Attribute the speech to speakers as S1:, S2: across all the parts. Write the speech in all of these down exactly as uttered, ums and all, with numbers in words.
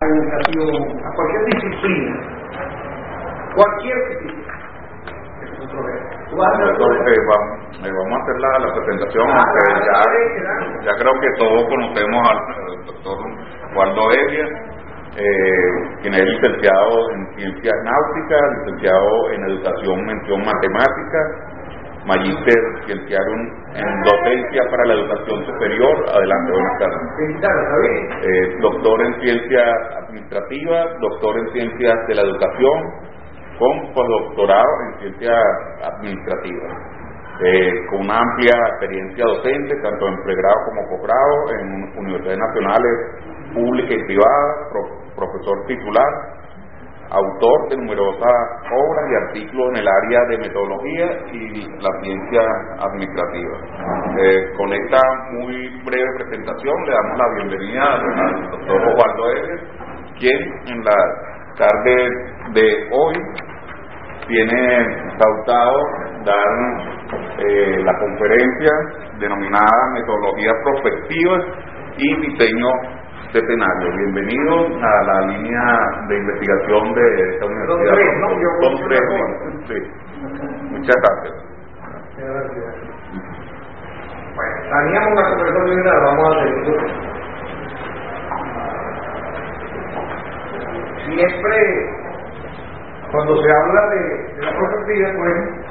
S1: educación, a cualquier disciplina, cualquier disciplina.
S2: Entonces, vamos, eh, vamos a hacer la, la presentación.
S1: Ah,
S2: aunque
S1: ya,
S2: ya, ya creo que todos conocemos al, al doctor Waldo Elia, eh, quien es licenciado en Ciencias Náuticas, licenciado en Educación, mención Matemática, magíster cienciado en Docencia para la Educación Superior. Adelante, buenas tardes. Eh, doctor en Ciencias Administrativas, doctor en Ciencias de la Educación, con postdoctorado en Ciencias Administrativas, eh, con una amplia experiencia docente, tanto en pregrado como posgrado, en universidades nacionales, públicas y privadas, pro, profesor titular, autor de numerosas obras y artículos en el área de metodología y la ciencia administrativa. Eh, con esta muy breve presentación le damos la bienvenida al doctor Waldo Elia, quien en la tarde de hoy tiene pautado dar eh, la conferencia denominada Metodologías Prospectivas y Diseño de Escenarios. Bienvenidos a la línea de investigación de esta universidad. Son tres, ¿no? Sí. Muchas gracias.
S1: Gracias. Bueno, teníamos una conversación y la vamos a seguir. Siempre, cuando se habla de, de la prospectiva, pues,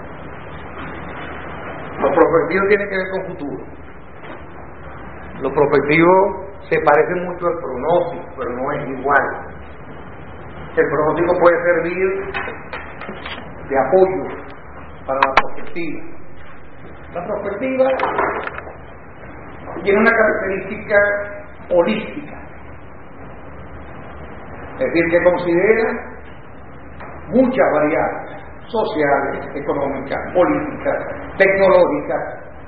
S1: lo prospectivo tiene que ver con futuro. Lo prospectivo se parece mucho al pronóstico, pero no es igual. El pronóstico puede servir de apoyo para la prospectiva. La prospectiva tiene una característica holística, es decir, que considera muchas variables sociales, económicas, políticas, tecnológicas,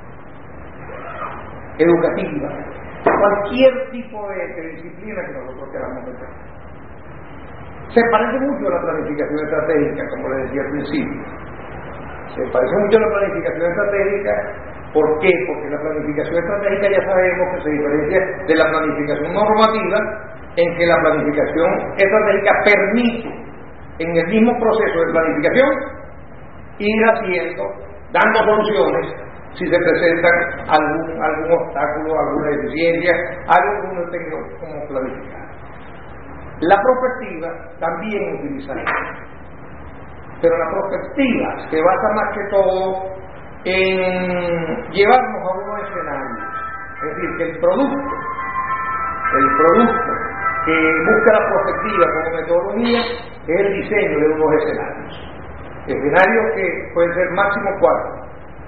S1: educativas, cualquier tipo de, de disciplina que nosotros queramos meter. Se parece mucho a la planificación estratégica, como les decía al principio. Se parece mucho a la planificación estratégica. ¿Por qué? Porque la planificación estratégica ya sabemos que se diferencia de la planificación normativa, en que la planificación estratégica permite, en el mismo proceso de planificación, ir haciendo, dando soluciones si se presentan algún, algún obstáculo, alguna deficiencia, algo que uno tenga como planificar. La prospectiva también utiliza esto, pero la prospectiva se basa más que todo en llevarnos a unos escenarios, es decir, que el producto, el producto que busca la prospectiva como metodología es el diseño de unos escenarios, escenarios que pueden ser máximo cuatro,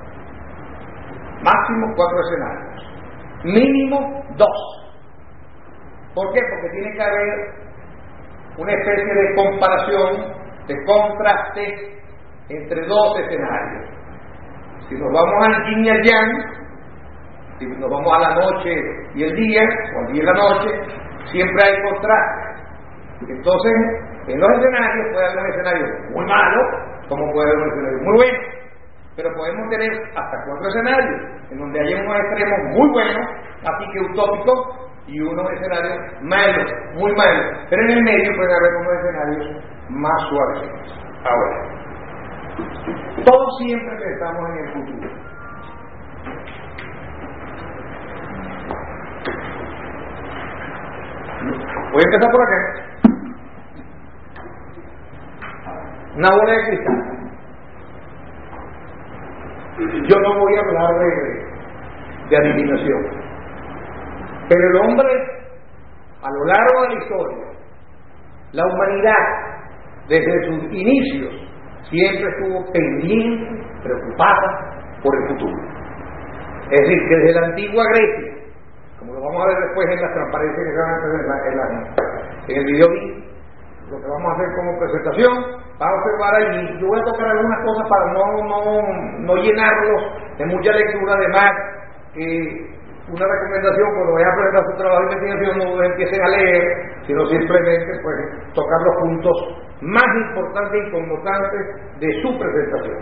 S1: máximo cuatro escenarios, mínimo dos. ¿Por qué? Porque tiene que haber una especie de comparación, de contraste entre dos escenarios. Si nos vamos al yin y al yang, si nos vamos a la noche y el día, o al día y la noche, siempre hay contraste. Entonces, en los escenarios puede haber un escenario muy malo, como puede haber un escenario muy bueno, pero podemos tener hasta cuatro escenarios, en donde hay unos extremos muy buenos, así que utópicos, y unos escenarios malos, muy malos, pero en el medio puede haber unos escenarios más suaves. Ahora, todos siempre pensamos en el futuro. Voy a empezar por acá. Una bola de cristal. Yo no voy a hablar de, de adivinación, pero el hombre, a lo largo de la historia, la humanidad, desde sus inicios, siempre estuvo pendiente, preocupada por el futuro. Es decir, que desde la antigua Grecia, como lo vamos a ver después en las transparencias que se van a hacer en, la, en, la, en el video, lo que vamos a hacer como presentación, vamos a observar allí. Yo voy a tocar algunas cosas para no, no, no llenarlos de mucha lectura. Además, eh, una recomendación: cuando vayan a presentar su trabajo de investigación, no empiecen a leer, sino simplemente pues tocar los puntos más importantes y connotantes de su presentación.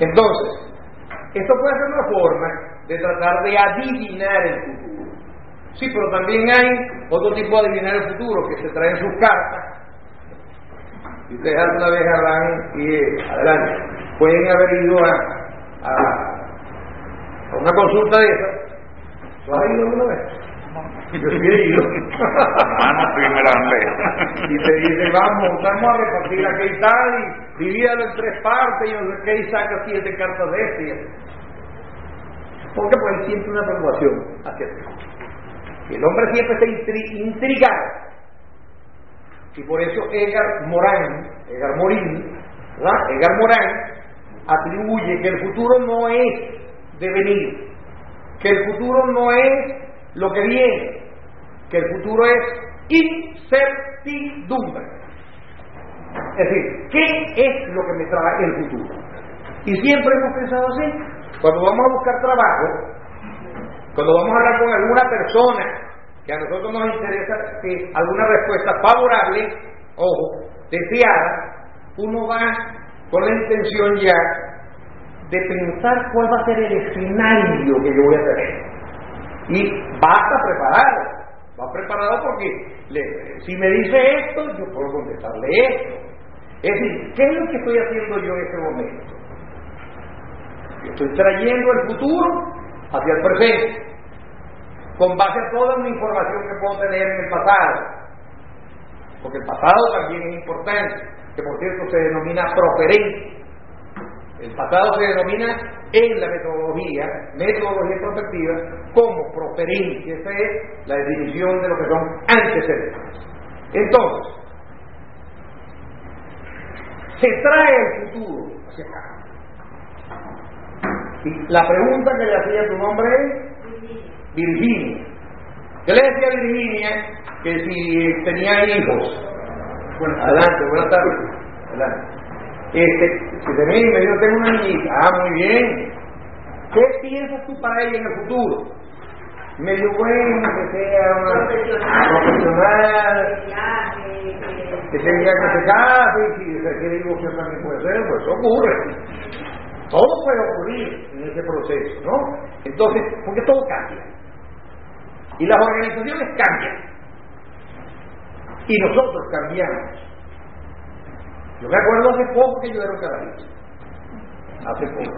S1: Entonces, esto puede ser una forma de tratar de adivinar el futuro. Sí, pero también hay otro tipo de adivinar el futuro que se traen sus cartas. Y ustedes alguna vez habrán, y eh, adelante, pueden haber ido a, a, a una consulta de esas. ¿Tú has ido alguna vez? Yo sí he ido.
S2: Mano, primera vez.
S1: Y te dicen, vamos, vamos a repartir aquí y tal, y divídalo en tres partes, y no sé qué, y saca siete cartas de este. Porque pues hay siempre una preocupación hacia ti. El hombre siempre está intri intrigado. Y por eso Edgar Morin, Edgar Morin, ¿verdad? Edgar Morin atribuye que el futuro no es devenir, que el futuro no es lo que viene, que el futuro es incertidumbre. Es decir, ¿qué es lo que me trae el futuro? Y siempre hemos pensado así. Cuando vamos a buscar trabajo, cuando vamos a hablar con alguna persona que a nosotros nos interesa que alguna respuesta favorable, ojo, deseada, uno va con la intención ya de pensar cuál va a ser el escenario que yo voy a tener. Y va a estar preparado, va preparado porque le, si me dice esto, yo puedo contestarle esto. Es decir, ¿qué es lo que estoy haciendo yo en este momento? Yo estoy trayendo el futuro hacia el presente, con base a toda una información que puedo tener en el pasado, porque el pasado también es importante, que por cierto se denomina proferencia. El pasado se denomina en la metodología, metodología prospectiva, como proferencia. Esa es la definición de lo que son antecedentes. Entonces, se trae el futuro hacia acá. Y la pregunta que le hacía tu nombre es Virginia. Yo le decía a Virginia que si tenía hijos. Bueno, adelante, buenas tardes. Adelante. Este, si tenía hijos, yo tengo una niñita. Ah, muy bien. ¿Qué piensas tú para ella en el futuro? Medio bueno, que sea una profesional, que tenga que se case, y si se quiere divorciar también puede ser, pues eso ocurre. Todo puede ocurrir en ese proceso, ¿no? Entonces, porque todo cambia. Y las organizaciones cambian. Y nosotros cambiamos. Yo me acuerdo hace poco que yo era un carajito. Hace poco.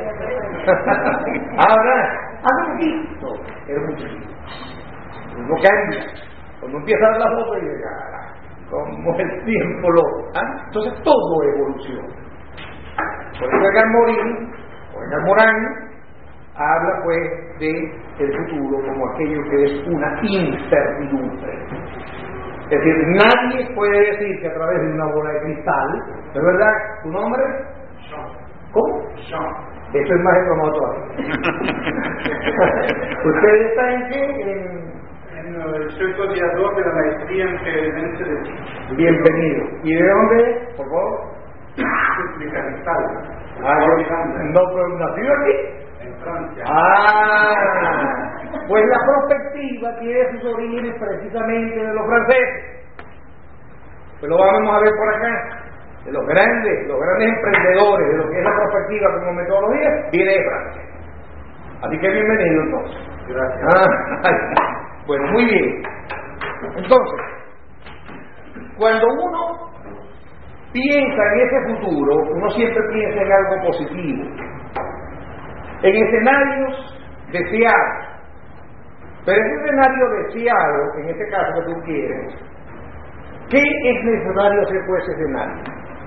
S1: Ahora, hace poquito. Era muy chiquito. Uno cambia. Cuando empieza a dar la foto y llega, como el tiempo lo... ¿ah? Entonces todo evoluciona. Por eso Edgar Morin, o Edgar Morin, habla pues de el futuro como aquello que es una incertidumbre. Es decir, nadie puede decir que a través de una bola de cristal, ¿es verdad? ¿Tu nombre?
S3: Sean.
S1: ¿Cómo?
S3: Sean.
S1: Eso es más económico todavía. ¿Ustedes están en qué? En...
S3: En, soy coordinador de la maestría en gerencia de Chile.
S1: Bienvenido. ¿Y de dónde, por favor?
S3: De Capital.
S1: Ah, yo, no, pero nacido aquí.
S3: En Francia.
S1: Ah, pues la prospectiva tiene sus orígenes precisamente de los franceses. Pues lo vamos a ver por acá. De los grandes, los grandes emprendedores de lo que es la prospectiva como metodología, viene de Francia. Así que bienvenido entonces.
S3: Gracias.
S1: Ah, bueno, muy bien. Entonces, cuando uno piensa en ese futuro, uno siempre piensa en algo positivo, en escenarios deseados. Pero ese escenario deseado, en este caso que tú quieres, ¿qué es necesario hacer por ese escenario?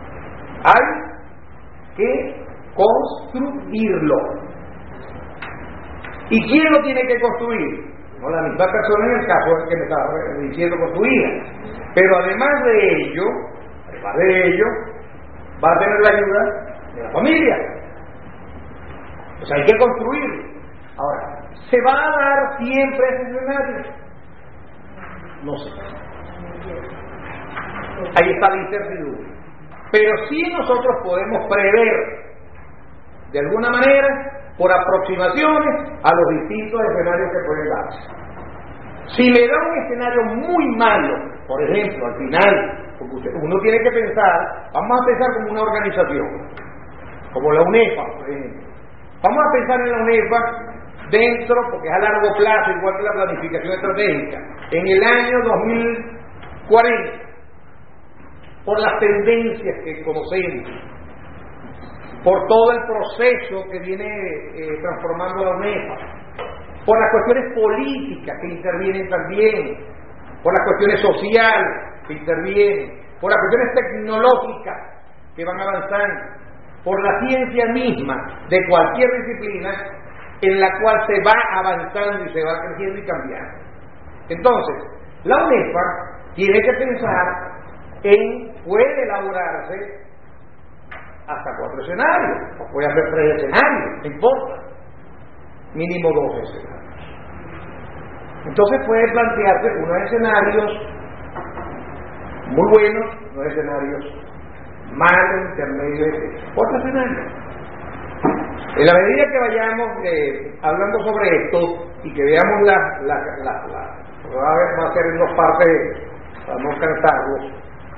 S1: Hay que construirlo. ¿Y quién lo tiene que construir? No la misma persona en el caso que me estaba diciendo construida. Pero además de ello, además de ello, va a tener la ayuda de la familia. O sea, hay que construirlo. Ahora, ¿se va a dar siempre ese escenario? No sé. Ahí está la incertidumbre. Pero sí nosotros podemos prever, de alguna manera, por aproximaciones a los distintos escenarios que pueden darse. Si me da un escenario muy malo, por ejemplo, al final, porque usted, uno tiene que pensar, vamos a pensar como una organización, como la UNEFA, por ejemplo. Vamos a pensar en la UNEFA dentro, porque es a largo plazo, igual que la planificación estratégica, en el año dos mil cuarenta, por las tendencias que conocemos, por todo el proceso que viene eh, transformando la UNEFA, por las cuestiones políticas que intervienen también, por las cuestiones sociales que intervienen, por las cuestiones tecnológicas que van avanzando, por la ciencia misma de cualquier disciplina en la cual se va avanzando y se va creciendo y cambiando. Entonces, la UNEFA tiene que pensar en, puede elaborarse hasta cuatro escenarios, o puede haber tres escenarios, no importa, mínimo dos escenarios. Entonces puede plantearse unos escenarios muy buenos, unos escenarios malos, intermedios, etcétera. Otro escenario. En la medida que vayamos eh, hablando sobre esto y que veamos la, la, la, la va, a ver, va a ser en dos partes para no cansarlos,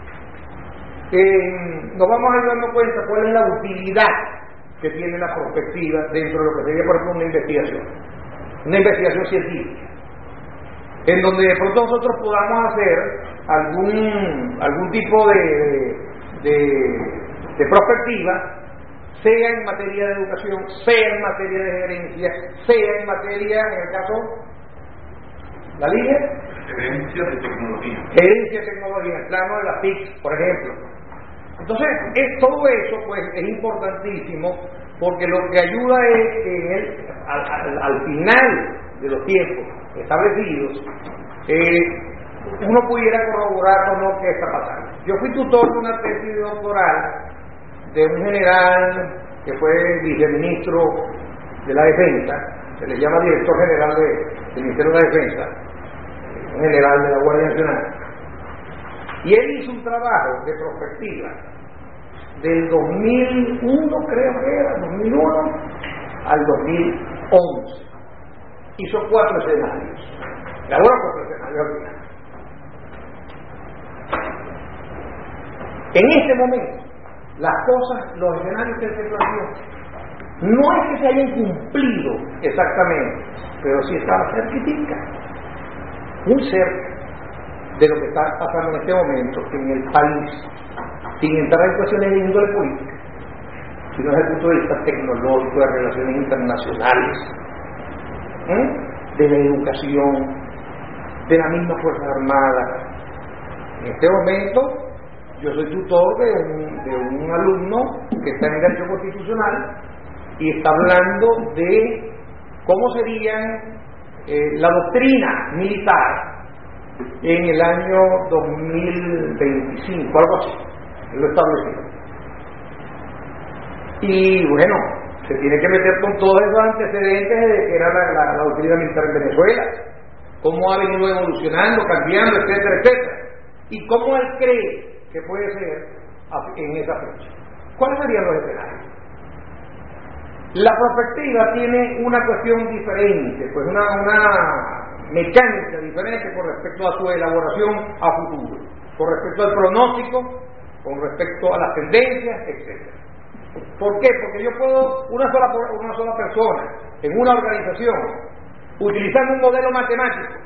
S1: eh, nos vamos a ir dando cuenta cuál es la utilidad que tiene la prospectiva dentro de lo que sería, por ejemplo, una investigación, una investigación científica, en donde de pronto nosotros podamos hacer algún algún tipo de, de, de, de prospectiva, sea en materia de educación, sea en materia de gerencia, sea en materia, en el caso, ¿la línea?
S2: Gerencia de tecnología.
S1: Gerencia de tecnología, el plano de la T I C, por ejemplo. Entonces, es, todo eso pues es importantísimo, porque lo que ayuda es que en el, al, al, al final de los tiempos establecidos, eh, uno pudiera corroborar o no qué está pasando. Yo fui tutor de una tesis doctoral de un general que fue viceministro de la Defensa, se le llama director general de, del Ministerio de la Defensa, un general de la Guardia Nacional, y él hizo un trabajo de prospectiva del dos mil uno, creo que era, dos mil uno al dos mil once. Hizo cuatro escenarios, elaboró cuatro escenarios al final. En este momento, las cosas, los escenarios que se planteó, no es que se hayan cumplido exactamente, pero sí estaba certificado, muy cerca de lo que está pasando en este momento en el país, sin entrar en cuestiones de índole política, sino desde el punto de vista tecnológico, de relaciones internacionales, ¿eh? de la educación, de la misma Fuerza Armada. En este momento, yo soy tutor de un, de un alumno que está en Derecho Constitucional y está hablando de cómo sería eh, la doctrina militar en el año dos mil veinticinco, algo así, lo establecido. Y bueno, se tiene que meter con todos esos antecedentes de que era la, la, la doctrina militar en Venezuela, cómo ha venido evolucionando, cambiando, etcétera, etcétera, y cómo él cree que puede ser en esa fecha. ¿Cuáles serían los escenarios? La prospectiva tiene una cuestión diferente, pues una, una mecánica diferente con respecto a su elaboración a futuro, con respecto al pronóstico, con respecto a las tendencias, etcétera. ¿Por qué? Porque yo puedo, una sola, una sola persona, en una organización, utilizando un modelo matemático,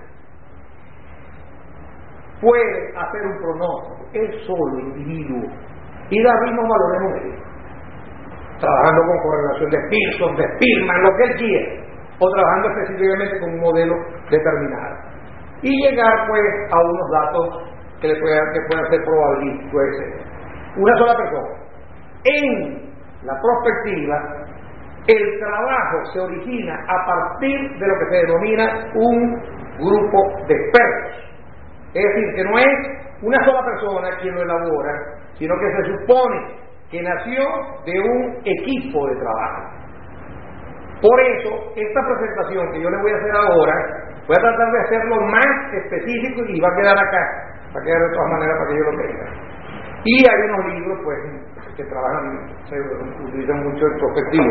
S1: puede hacer un pronóstico, él solo, individuo, y dar mismos valores numéricos, trabajando con correlación de Pearson, de Spearman, lo que él quiera, o trabajando específicamente con un modelo determinado, y llegar pues a unos datos que, le puedan, que puedan ser probabilísticos, etcétera. Una sola persona. En la prospectiva, el trabajo se origina a partir de lo que se denomina un grupo de expertos. Es decir, que no es una sola persona quien lo elabora, sino que se supone que nació de un equipo de trabajo. Por eso, esta presentación que yo le voy a hacer ahora, voy a tratar de hacerlo más específico y va a quedar acá, va a quedar de todas maneras para que yo lo tenga. Y hay unos libros, pues, que trabajan, se utilizan mucho en prospectiva.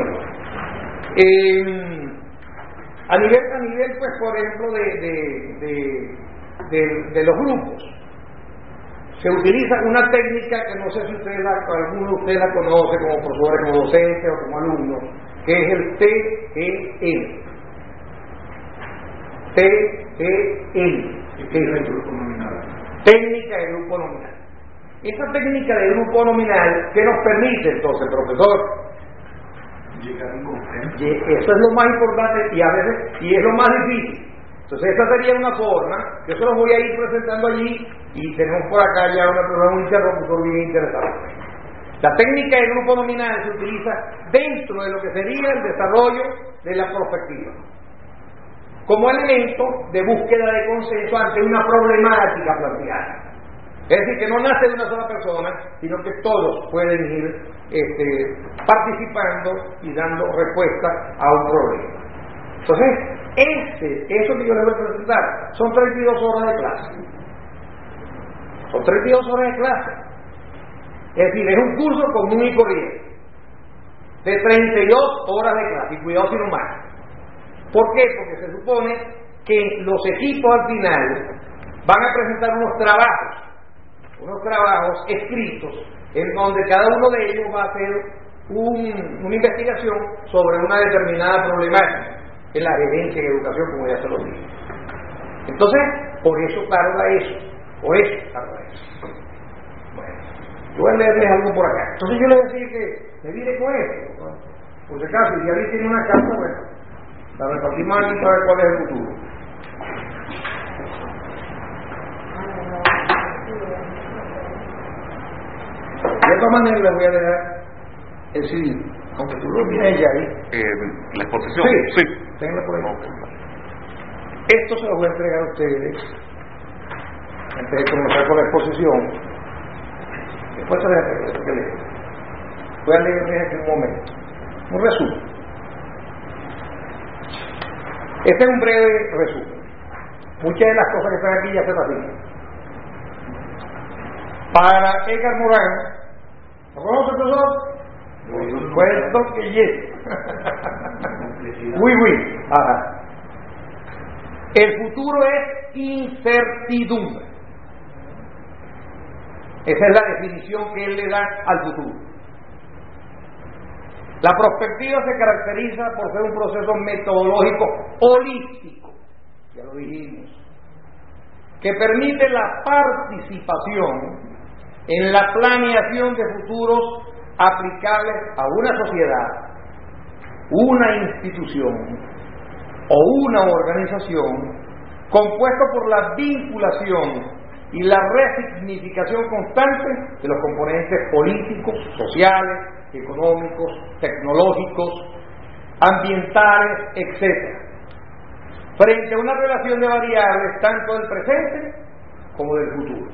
S1: Eh, a nivel, a nivel, pues, por ejemplo, de, de, de, de, de los grupos, se utiliza una técnica que no sé si ustedes la, alguno de ustedes la conoce como profesores, como docentes o como alumnos, que es el T E M. T E N, que es el grupo nominal. Técnica de grupo nominal. Esa técnica de grupo nominal, ¿qué nos permite entonces, profesor?
S3: Llegar a un consenso.
S1: Eso es lo más importante y a veces, y es lo más difícil. Entonces esa sería una forma, yo se los voy a ir presentando allí y tenemos por acá ya una persona, un interlocutor bien interesante. La técnica de grupo nominal se utiliza dentro de lo que sería el desarrollo de la prospectiva, como elemento de búsqueda de consenso ante una problemática planteada. Es decir, que no nace de una sola persona, sino que todos pueden ir este, participando y dando respuesta a un problema. Entonces, ese, eso que yo les voy a presentar son treinta y dos horas de clase. Son treinta y dos horas de clase. Es decir, es un curso común y corriente de treinta y dos horas de clase, y cuidado si no más. ¿Por qué? Porque se supone que los equipos al final van a presentar unos trabajos, unos trabajos escritos, en donde cada uno de ellos va a hacer un, una investigación sobre una determinada problemática en la gerencia en educación, como ya se lo dije. Entonces, por eso tarda eso, por eso tarda eso. Bueno, yo voy a leerles algo por acá. Entonces yo les voy a decir que me vine con esto, ¿no? Por si acaso, si alguien tiene una carta, bueno, la repartimos aquí para ver cuál es el futuro. De esta manera les voy a dejar el C D, aunque tú lo tienes ya ahí.
S2: Eh, ¿La exposición?
S1: Sí,
S2: sí.
S1: Ténganlo por ahí.
S2: Okay.
S1: Esto se lo voy a entregar a ustedes antes de comenzar con la exposición. Después se les entrego esto que leo. Voy a leerles aquí un momento. Un resumen. Este es un breve resumen. Muchas de las cosas que están aquí ya se las dije. Para Edgar Morán, ¿lo conoce, profesor? Puesto que yes. Uy, uy. Ajá. El futuro es incertidumbre. Esa es la definición que él le da al futuro. La prospectiva se caracteriza por ser un proceso metodológico holístico, ya lo dijimos, que permite la participación en la planeación de futuros aplicables a una sociedad, una institución o una organización, compuesto por la vinculación y la resignificación constante de los componentes políticos, sociales, económicos, tecnológicos, ambientales, etcétera, frente a una relación de variables tanto del presente como del futuro.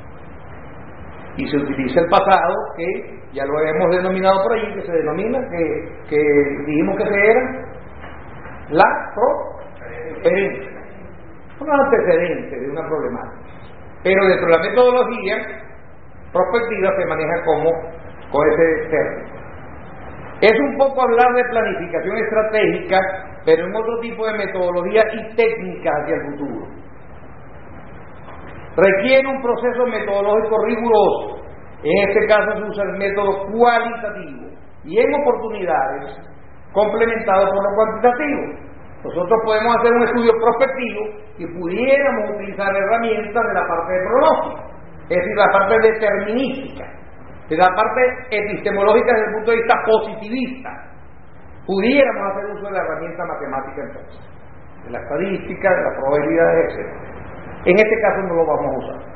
S1: Y se utiliza el pasado, que ya lo hemos denominado por allí, que se denomina, que, que dijimos que se era la procedencia, un antecedente de una problemática. Pero dentro de la metodología prospectiva se maneja como con ese término. Es un poco hablar de planificación estratégica, pero en otro tipo de metodología y técnica hacia el futuro. Requiere un proceso metodológico riguroso. En este caso se usa el método cualitativo y en oportunidades complementado por lo cuantitativo. Nosotros podemos hacer un estudio prospectivo y pudiéramos utilizar herramientas de la parte de pronóstico, es decir, la parte determinística, de la parte epistemológica desde el punto de vista positivista. Pudiéramos hacer uso de la herramienta matemática entonces, de la estadística, de las probabilidades, etcétera. En este caso no lo vamos a usar.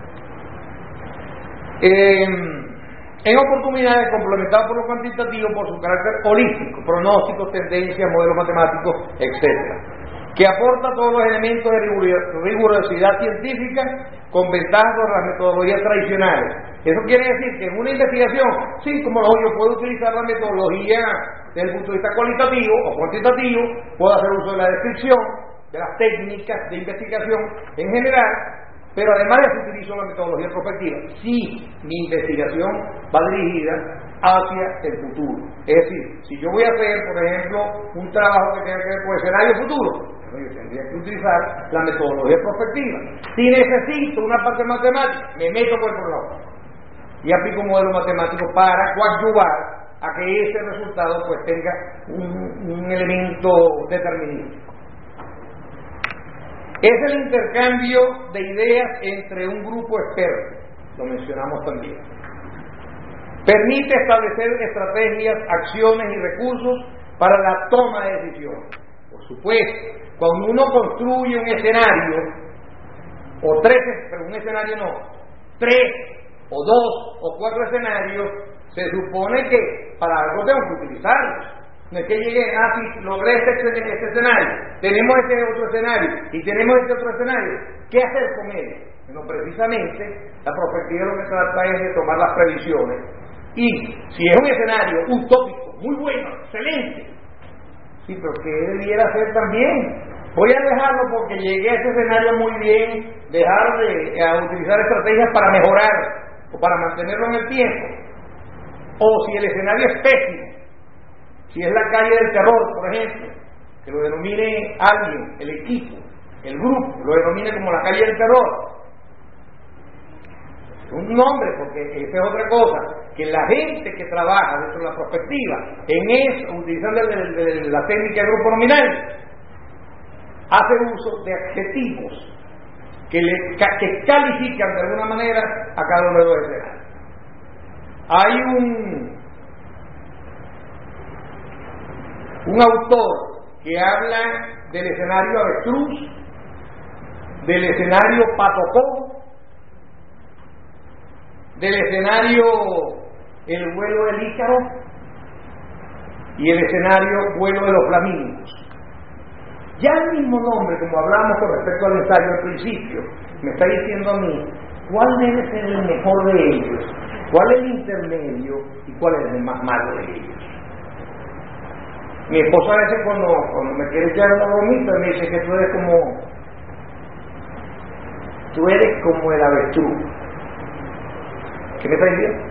S1: Eh, en oportunidades complementadas por lo cuantitativo por su carácter holístico, pronósticos, tendencias, modelos matemáticos, etcétera, que aporta todos los elementos de rigurosidad científica con ventajas sobre las metodologías tradicionales. Eso quiere decir que en una investigación, sí, como yo puedo utilizar la metodología desde el punto de vista cualitativo o cuantitativo, puedo hacer uso de la descripción, de las técnicas de investigación en general, pero además de eso utilizo la metodología prospectiva si mi investigación va dirigida hacia el futuro. Es decir, si yo voy a hacer, por ejemplo, un trabajo que tenga que ver con escenario futuro, yo tendría que utilizar la metodología prospectiva. Si necesito una parte matemática, me meto por el pronóstico y aplico un modelo matemático para coadyuvar a que ese resultado pues tenga un, un elemento determinístico. es el intercambio de ideas entre un grupo experto, lo mencionamos también. Permite establecer estrategias, acciones y recursos para la toma de decisiones. Por supuesto, cuando uno construye un escenario, o tres, pero un escenario no, tres o dos o cuatro escenarios, se supone que para algo tengo que utilizarlos. No es que llegue, ah, sí, logré este, este escenario, tenemos este otro escenario y tenemos este otro escenario. ¿Qué hacer con ellos? Bueno, precisamente la perspectiva lo que trata es de tomar las previsiones. Y si es un escenario utópico, muy bueno, excelente, sí, pero ¿qué debiera hacer también? Voy a dejarlo porque llegué a ese escenario muy bien, dejar de a utilizar estrategias para mejorar o para mantenerlo en el tiempo. O si el escenario es pésimo, si es la calle del terror, por ejemplo, que lo denomine alguien, el equipo, el grupo, lo denomine como la calle del terror. Es un nombre, porque esa es otra cosa, que la gente que trabaja dentro de la prospectiva, en eso, utilizando el, el, el, la técnica de grupo nominal, hace uso de adjetivos que, le, que califican de alguna manera a cada uno de los escenarios. Hay un un autor que habla del escenario avestruz, del escenario pato cojo, del escenario el vuelo del Ícaro y el escenario vuelo de los flamingos. Ya el mismo nombre, como hablamos con respecto al ensayo al principio, me está diciendo a mí cuál debe ser el mejor de ellos, cuál es el intermedio y cuál es el más malo de ellos. Mi esposa a veces cuando, cuando me quiere echar una bromita me dice que tú eres como tú eres como el avestruz. ¿Qué me está diciendo?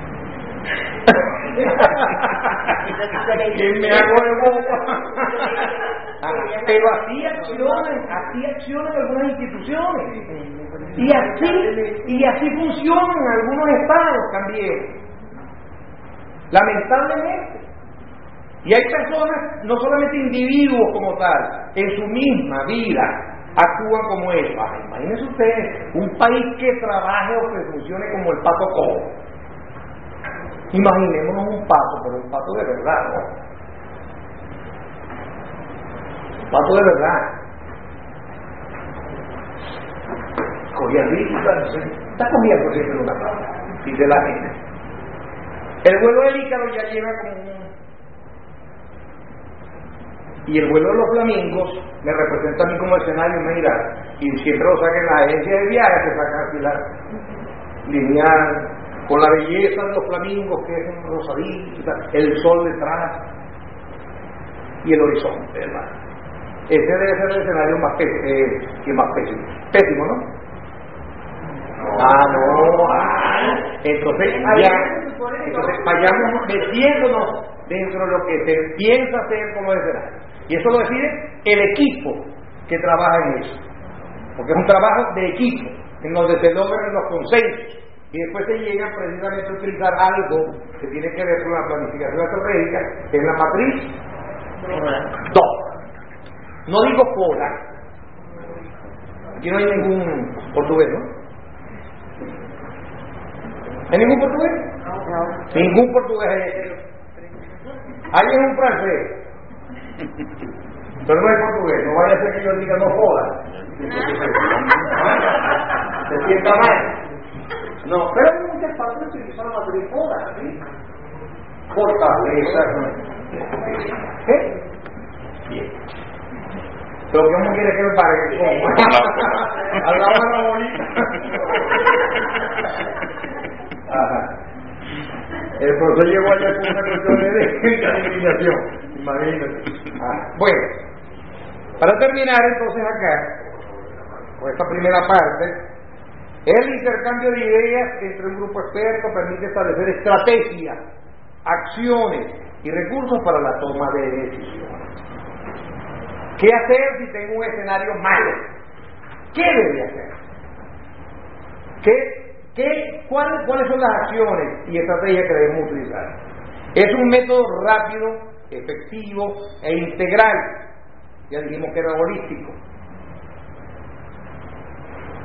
S1: que me hago de boca. Pero así accionan, así accionan algunas instituciones. Y así, y así funcionan algunos estados también. Lamentablemente. Y hay personas, no solamente individuos como tal, en su misma vida actúan como eso. Ah, imagínense ustedes un país que trabaje o que funcione como el pato cojo. Imaginémonos un pato, pero un pato de verdad, ¿no? Un pato de verdad. Cogiendo, está cogiendo siempre una pata, dice la gente. El vuelo del Ícaro ya lleva como un... Y el vuelo de los flamingos me representa a mí como escenario, mira, y siempre lo sacan en la agencia de viajes, que sacan así la lineal, con la belleza de los flamingos, que es un rosadito, el sol detrás y el horizonte, ¿verdad? Ese debe ser el escenario más, eh, que más pésimo. Pésimo, ¿no? No. Ah, no. Ah, entonces, allá, entonces vayamos metiéndonos dentro de lo que se piensa hacer como escenario. Y eso lo decide el equipo que trabaja en eso. Porque es un trabajo de equipo, en donde se logran los consensos. Y después se llega precisamente a utilizar algo que tiene que ver con la planificación estratégica, que es la matriz dos. No digo cola. Aquí no hay ningún portugués, ¿no? ¿Hay ningún portugués? No. Ningún portugués hay. ¿Alguien es un francés? Pero no es portugués, no vaya a ser que yo diga no joda. Se sienta mal. No, pero hay muchas partes que utilizan la matriz joda, ¿sí? Fortaleza. ¿Qué? Bien. Pero que uno quiere que me pare como al lado de la bolita. Ajá. El profesor llegó allá con una cuestión de eliminación. Imagínate. Ah, bueno, para terminar entonces acá, con esta primera parte, el intercambio de ideas entre un grupo experto permite establecer estrategias, acciones y recursos para la toma de decisiones. ¿Qué hacer si tengo un escenario malo? ¿Qué debe hacer? ¿Qué, qué, cuáles, ¿Cuáles son las acciones y estrategias que debemos utilizar? Es un método rápido, efectivo e integral. Ya dijimos que era holístico.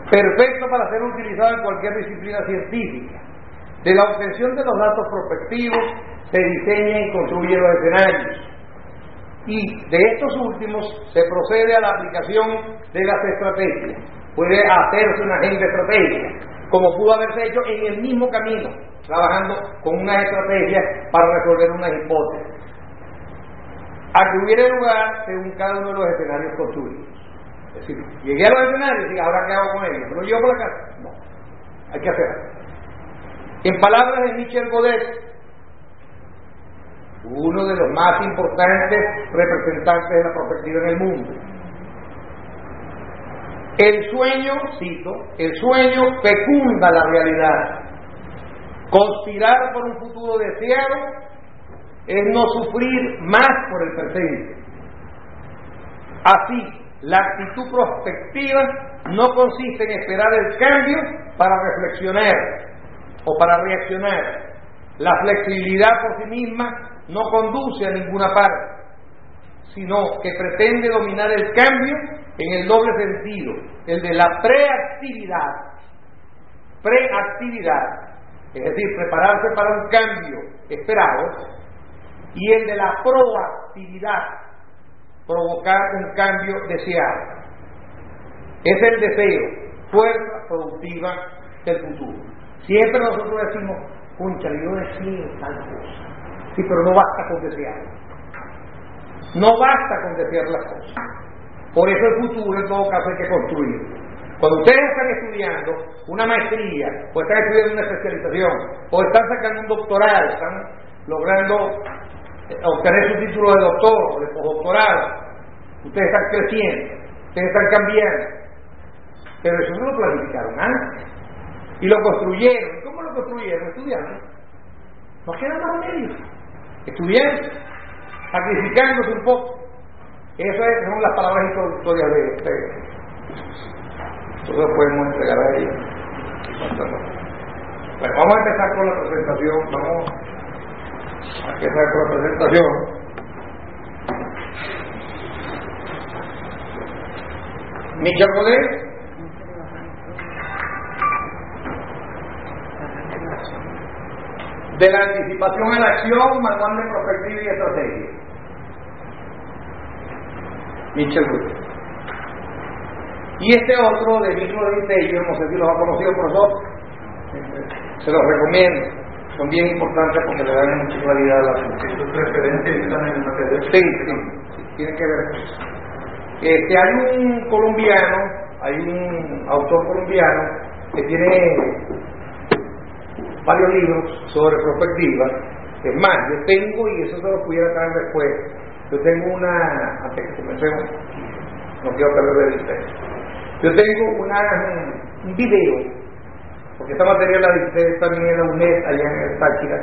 S1: perfecto para ser utilizado en cualquier disciplina científica. De la obtención de los datos prospectivos se diseñan y construyen los escenarios, y de estos últimos se procede a la aplicación de las estrategias. Puede hacerse una agenda estratégica, como pudo haberse hecho en el mismo camino, trabajando con una estrategia para resolver una hipótesis, a que hubiera lugar según cada uno de los escenarios construidos. Es decir, llegué a los escenarios y ahora qué hago con ellos, ¿me lo llevo por la casa? No, hay que hacerlo. En palabras de Michel Godet, uno de los más importantes representantes de la perspectiva en el mundo, el sueño, cito, el sueño fecunda la realidad. Conspirar por un futuro deseado es no sufrir más por el presente. Así, la actitud prospectiva no consiste en esperar el cambio para reflexionar o para reaccionar. La flexibilidad por sí misma no conduce a ninguna parte, sino que pretende dominar el cambio en el doble sentido, el de la preactividad, preactividad, es decir, prepararse para un cambio esperado, y el de la proactividad, provocar un cambio deseado. Es el deseo, fuerza productiva del futuro. Siempre nosotros decimos, concha, yo deseo tal cosa. Sí, pero no basta con desearlo. No basta con desear las cosas. Por eso el futuro en todo caso hay que construirlo. Cuando ustedes están estudiando una maestría, o están estudiando una especialización, o están sacando un doctorado, están logrando obtener su título de doctor o de postdoctorado, ustedes están creciendo, ustedes están cambiando. Pero eso no lo planificaron antes. Y lo construyeron. ¿Cómo lo construyeron? Estudiando. No queda más medio. Estudiando, sacrificándose un poco. Esas son las palabras introductorias de este. Nosotros podemos entregar a ellos. Bueno, vamos a empezar con la presentación. Vamos a empezar con la presentación. Michel Godet de la anticipación a la acción, manual de prospectiva y estrategia. Michel Godet. Y este otro de Micro de Vitello, no sé si los ha conocido por nosotros, se los recomiendo, son bien importantes porque le dan mucha claridad a la función.
S3: ¿Sus referencias están en el material?
S1: Sí, sí, sí, tiene que ver. Este, hay un colombiano, hay un autor colombiano que tiene varios libros sobre prospectiva. Es más, yo tengo, y eso se lo pudiera traer después, yo tengo una, antes que comencemos, no quiero perder de vista, yo tengo una, un video, porque esta materia la dicté también en la UNED, allá en el Táchira,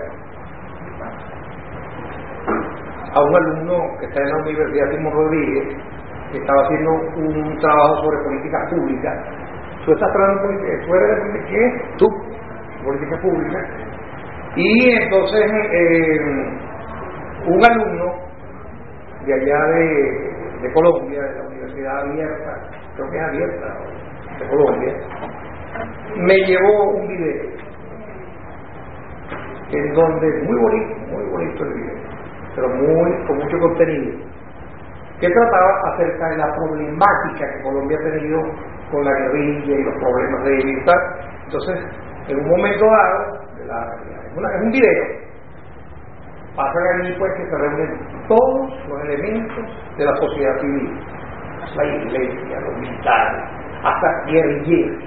S1: a un alumno que está en la Universidad Simón Rodríguez, que estaba haciendo un trabajo sobre políticas públicas. Tú estás hablando de política, tú eres de política, ¿qué? Tú, política pública. Y entonces eh, un alumno de allá de, de Colombia, de la Universidad Abierta, creo que es Abierta, de Colombia, me llevó un video en donde, muy bonito, muy bonito el video, pero muy, con mucho contenido, que trataba acerca de la problemática que Colombia ha tenido con la guerrilla y los problemas de ella y tal. Entonces, en un momento dado, de la, una, es un video, pasan allí pues que se reúnen todos los elementos de la sociedad civil, la iglesia, los militares, hasta guerrilleros.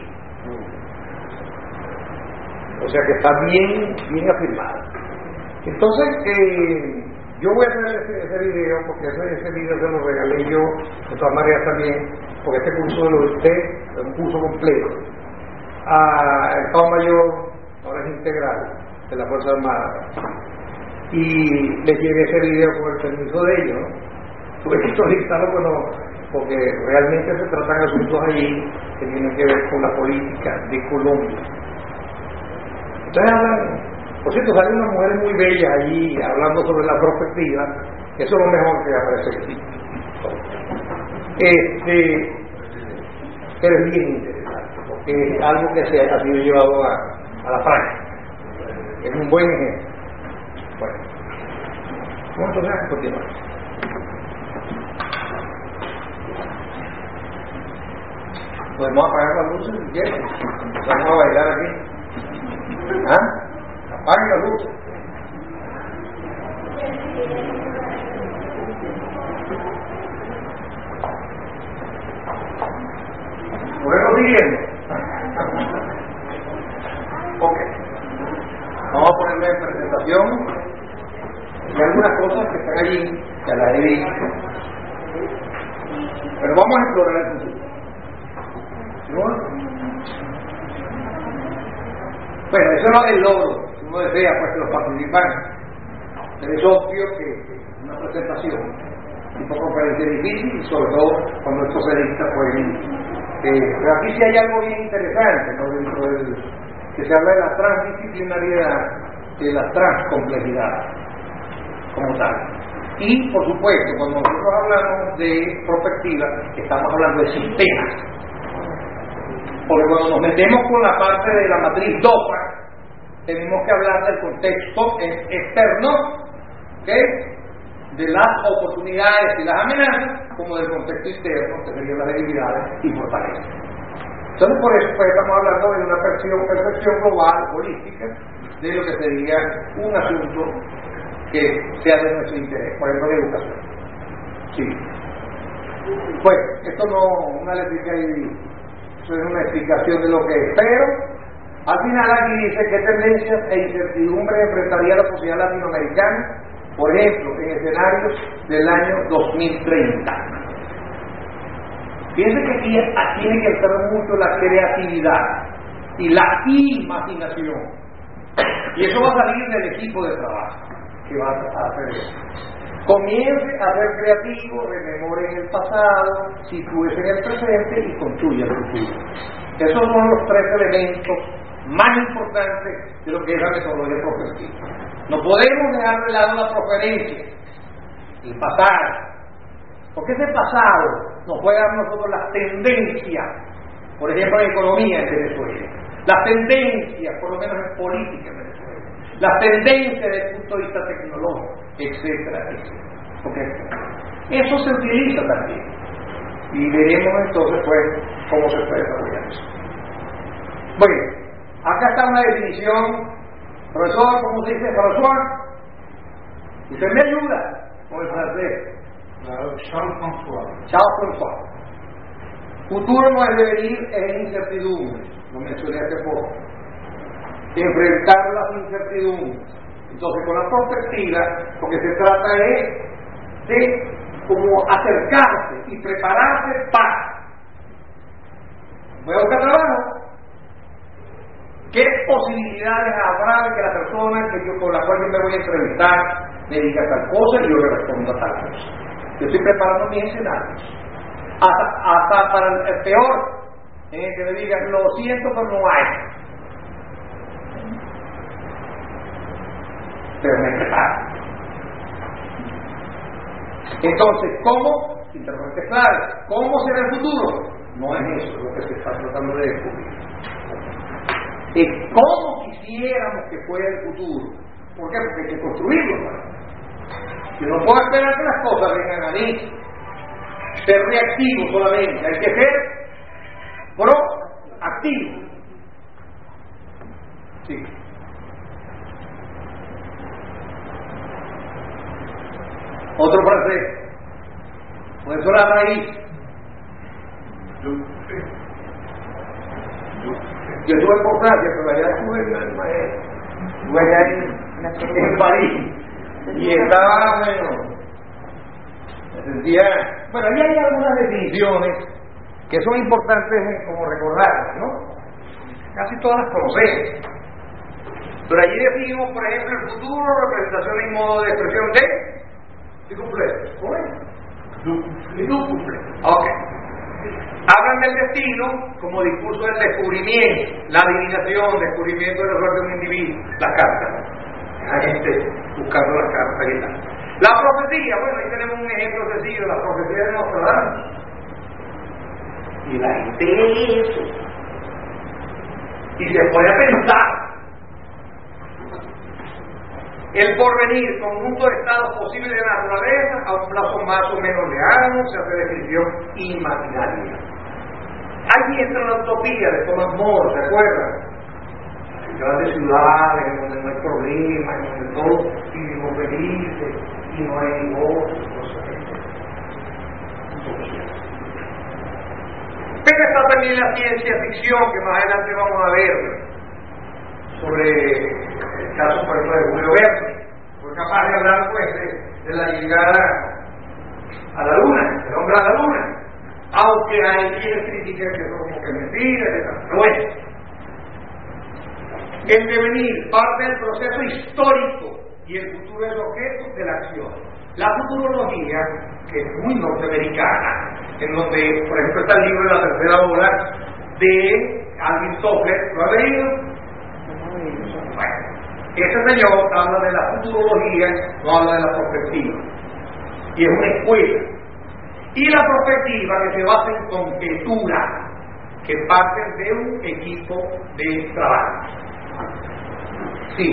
S1: O sea que está bien, bien afirmado. Entonces, eh, yo voy a hacer ese, ese video, porque ese, ese video se lo regalé yo, de todas maneras también, porque este curso de lo de usted es un curso completo. A el Estado Mayor, ahora es integral, de la Fuerza Armada. Y les llevé ese video con el permiso de ellos, ¿no? Tuve que solicitarlo bueno, porque realmente se tratan asuntos allí que tienen que ver con la política de Colombia. Entonces hablan, por cierto, salen unas mujeres muy bellas allí hablando sobre la prospectiva. Eso es lo mejor que aparece aquí. Este, pero es bien interesante, porque eh, algo que se ha sido llevado a, a la práctica. Es un buen ejemplo. Bueno, vamos a ver continuar. Podemos apagar las luces si quieren. Vamos a bailar aquí. ¿Ah? Apaguen las luces. Podemos siguiendo. Ok. Vamos a ponerle en presentación. Hay algunas cosas que están allí, que las he visto. Pero vamos a explorar el futuro. ¿No? Bueno, eso no es el logro. Si uno desea, pues, que los participantes. Pero es obvio que una presentación, tipo conferencia difícil, y sobre todo cuando esto se dicta, pues. Eh, pero aquí sí hay algo bien interesante, ¿no? Dentro del, que se habla de la transdisciplinariedad y de la transcomplejidad como tal. Y por supuesto, cuando nosotros hablamos de prospectiva, estamos hablando de sistemas, porque cuando nos metemos con la parte de la matriz DOPA, tenemos que hablar del contexto externo, ¿okay?, de las oportunidades y las amenazas, como del contexto interno, que serían las debilidades y fortalezas. Entonces, por eso pues, estamos hablando de una percepción, percepción global, holística, de lo que sería un asunto que sea de nuestro interés, por ejemplo, de educación. Sí. Pues, esto no una letrica y eso es una explicación de lo que es, pero al final aquí dice qué tendencias e incertidumbre enfrentaría la sociedad latinoamericana, por ejemplo, en escenarios del año dos mil treinta. Fíjense que aquí, aquí tiene que estar mucho la creatividad y la imaginación. Y eso va a salir del equipo de trabajo que va a hacer eso. Comience a ser creativo, rememore en el pasado, sitúese en el presente y construya el futuro. Esos son los tres elementos más importantes de lo que es la metodología prospectiva. No podemos dejar de lado la proferencia, el pasado, porque ese pasado nos puede dar a nosotros las tendencias, por ejemplo en economía en Venezuela, las tendencias, por lo menos en política en Venezuela, las tendencias desde el punto de vista tecnológico, etcétera, etcétera. Okay. Eso se utiliza también, y veremos entonces pues cómo se puede desarrollar eso. Bueno, acá está una definición. Profesor, ¿cómo se dice? Profesor, usted me ayuda con el francés.
S3: Charles François.
S1: Charles François. Futuro no es devenir, es incertidumbre. Lo mencioné hace poco. Enfrentar las incertidumbres. Entonces, con la perspectiva, lo que se trata es de como acercarse y prepararse para. Voy a buscar trabajo. ¿Qué posibilidades habrá de que la persona que yo, con la cual yo me voy a entrevistar me diga tal cosa y yo le respondo a tal cosa? Yo estoy preparando mis escenarios. Hasta, hasta para el, el peor, en el que me digan, lo siento, pero no hay. Pero me preparo. Entonces, ¿cómo? Interrogante clave. ¿Cómo será el futuro? No es eso lo que se está tratando de descubrir. Es cómo quisiéramos que fuera el futuro. ¿Por qué? Porque hay que construirlo. Yo no puedo esperar que las cosas vengan a mí, ser reactivo solamente, hay que ser proactivo. Sí. Otro francés, por eso la raíz. Yo estuve por Francia, pero allá estuve en, estuve allá en, en París y estaba, bueno, me sentía, bueno, ahí hay algunas definiciones que son importantes como recordar, ¿no? Casi todas las conocemos, pero allí decimos, por ejemplo, el futuro, representación y modo de expresión de ¿sí cumple? ¿Cómo es? ¿Du cumple? Ok. Hablan del destino como discurso del descubrimiento, la adivinación, descubrimiento de la suerte de un individuo, las cartas, la gente buscando las cartas y tal. La profecía, bueno, ahí tenemos un ejemplo sencillo, la profecía de Nostradamus. Y la gente lee eso. y se pone a pensar el porvenir, conjunto de estados posibles de naturaleza, a un plazo más o menos lejano, se hace descripción imaginaria. Aquí entra la utopía de Thomas More, ¿se acuerdan? Grandes ciudades donde no hay problemas, donde todos vivimos felices y no hay negocios, cosas así. Pero está también la ciencia ficción, que más adelante vamos a ver, sobre el caso, por ejemplo, de Julio Verne. Fue capaz de hablar pues de, de la llegada a la luna, del hombre a la luna, aunque hay quienes critican que eso como que mentira, pero bueno. El devenir parte del proceso histórico y el futuro es objeto de la acción. La futurología, que es muy norteamericana, en donde, por ejemplo, está el libro de la tercera ola de Alvin Toffler, ¿lo ha leído? Bueno, ese señor habla de la futurología, no habla de la perspectiva. Y es una escuela. Y la perspectiva que se basa en conjeturas que parten de un equipo de trabajo. Sí.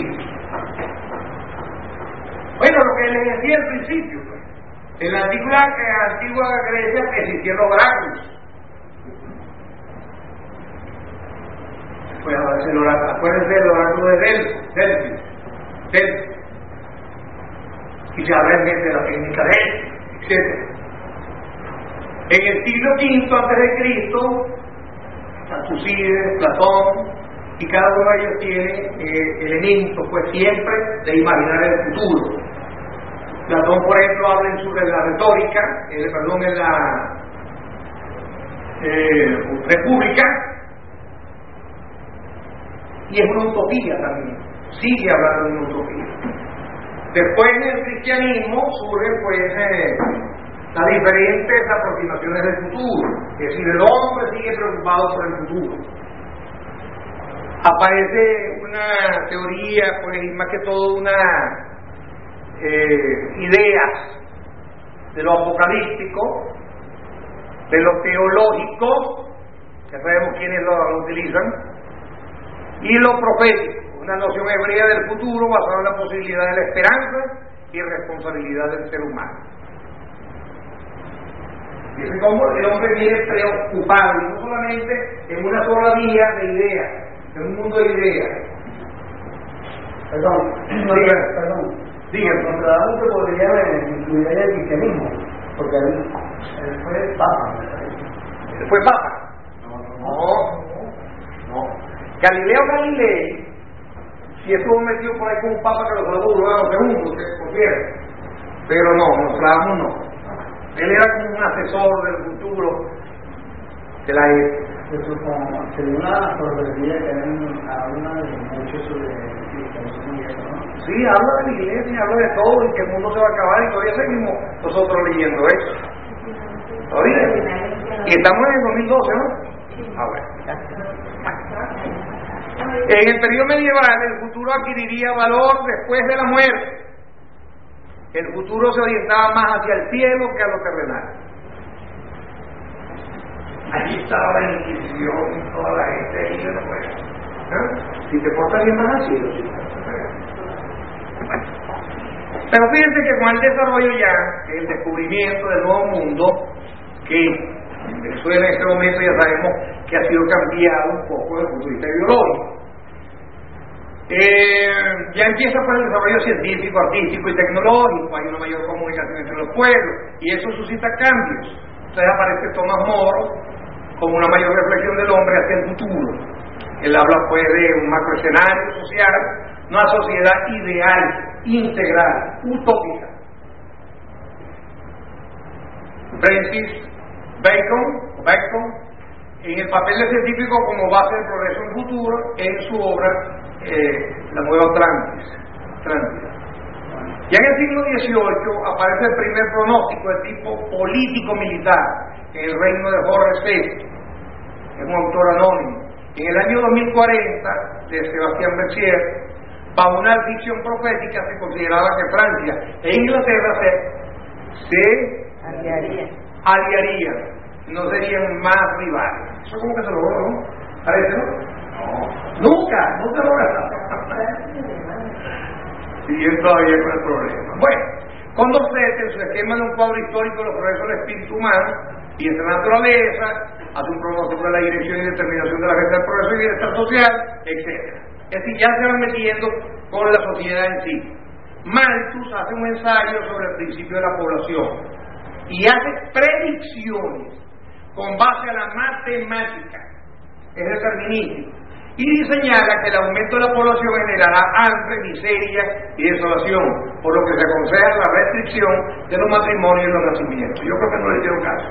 S1: Bueno, lo que les decía al principio, pues, en la antigua, en la antigua Grecia existían los oráculos. Pues, acuérdense del oráculo de Delfos, Delfos, y se habla de la técnica de él, etcétera. En el siglo quinto antes de Cristo, Tucídides, Platón, y cada uno de ellos tiene eh, elementos, pues siempre, de imaginar el futuro. Platón, por ejemplo, habla en su de la retórica, eh, perdón, en la eh, República, y es una utopía también, sigue hablando de una utopía. Después en el cristianismo surgen pues eh, las diferentes aproximaciones del futuro, es decir, el hombre sigue preocupado por el futuro. Aparece una teoría, pues más que todo una eh, ideas de lo apocalíptico, de lo teológico, ya sabemos quiénes lo, lo utilizan, y lo profético, una noción hebrea del futuro basada en la posibilidad de la esperanza y responsabilidad del ser humano. Dice cómo el hombre viene preocupado, y no solamente en una sola vía de ideas, en un mundo de ideas.
S4: Perdón,
S1: Dígame.
S4: perdón.
S1: Dígame.
S4: Contra algo que podría incluir el cristianismo, porque él, él fue papa.
S1: ¿Él fue papa? No, no. Galileo Galilei, si estuvo metido por ahí con un papa que lo salvó a los segundos, que confiere. Pero no, Nostradamus no. Él era como un asesor del futuro de la época.
S4: Según la profecía que habla de mucho sobre el cristianismo y eso, ¿no?
S1: Sí, habla de la iglesia, habla de todo y que el mundo se va a acabar y todavía seguimos nosotros leyendo eso. ¿Todavía? Y estamos en el dos mil doce, ¿no? A ver. En el periodo medieval el futuro adquiriría valor después de la muerte. El futuro se orientaba más hacia el cielo que a lo terrenal. Allí estaba la Inquisición y toda la gente ahí de no puede. ¿Eh? Si te portas bien vas al cielo, sí. Pero fíjense que con el desarrollo ya, el descubrimiento del nuevo mundo, que en Venezuela en este momento ya sabemos que ha sido cambiado un poco desde el punto de vista ideológico. Eh, ya empieza pues el desarrollo científico, artístico y tecnológico, hay una mayor comunicación entre los pueblos y eso suscita cambios. Entonces aparece Thomas More como una mayor reflexión del hombre hacia el futuro. Él habla pues de un macroescenario social, una sociedad ideal, integral, utópica. Francis Bacon, Bacon, en el papel de científico como base del progreso en futuro, en su obra eh, La Nueva Atlantis, Atlántida. Ya en el siglo dieciocho aparece el primer pronóstico de tipo político-militar en el reino de Jorge Sexto, es un autor anónimo. En el año dos mil cuarenta, de Sebastián Mercier, bajo una ficción profética se consideraba que Francia e Inglaterra se, se
S5: aliarían.
S1: aliarían, no serían más rivales. Eso como que se logró, ¿no? Parece, ¿no? No, nunca, nunca lo gastamos. Y él todavía con el problema. Bueno, Condorcet, en su esquema de un cuadro histórico de los progresos del espíritu humano y de la naturaleza, hace un pronóstico de la dirección y determinación de la agenda del progreso y bienestar social, etcétera. Es decir, ya se van metiendo con la sociedad en sí. Malthus hace un ensayo sobre el principio de la población y hace predicciones con base a la matemática, es determinístico, y señala que el aumento de la población generará hambre, miseria y desolación, por lo que se aconseja la restricción de los matrimonios y los nacimientos. Yo creo que no le hicieron caso.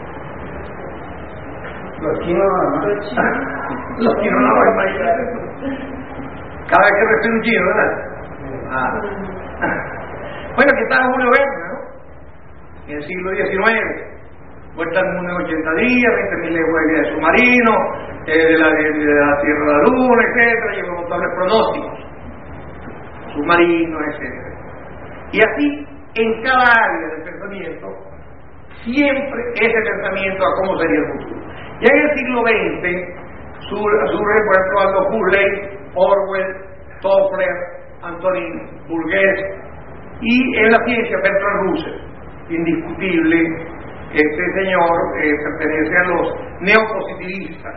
S4: Los chinos no,
S1: los chinos no, imagínate. Cada vez que respira un chino, ¿verdad? Ah. Bueno, aquí está Julio Verne, ¿no? En el siglo diecinueve. Vuelta al mundo en ochenta días, veinte mil leguas de submarino, eh, de, la, de, de la Tierra de la Luna, etcétera, lleva notables pronósticos, submarinos, etcétera. Y así, en cada área del pensamiento, siempre ese pensamiento a cómo sería el futuro. Ya en el siglo veinte surge, surge por ejemplo, Aldous Huxley, Orwell, Toffler, Antonin Burgess, y en la ciencia Bertrand Russell, indiscutible. Este señor eh, pertenece a los neopositivistas,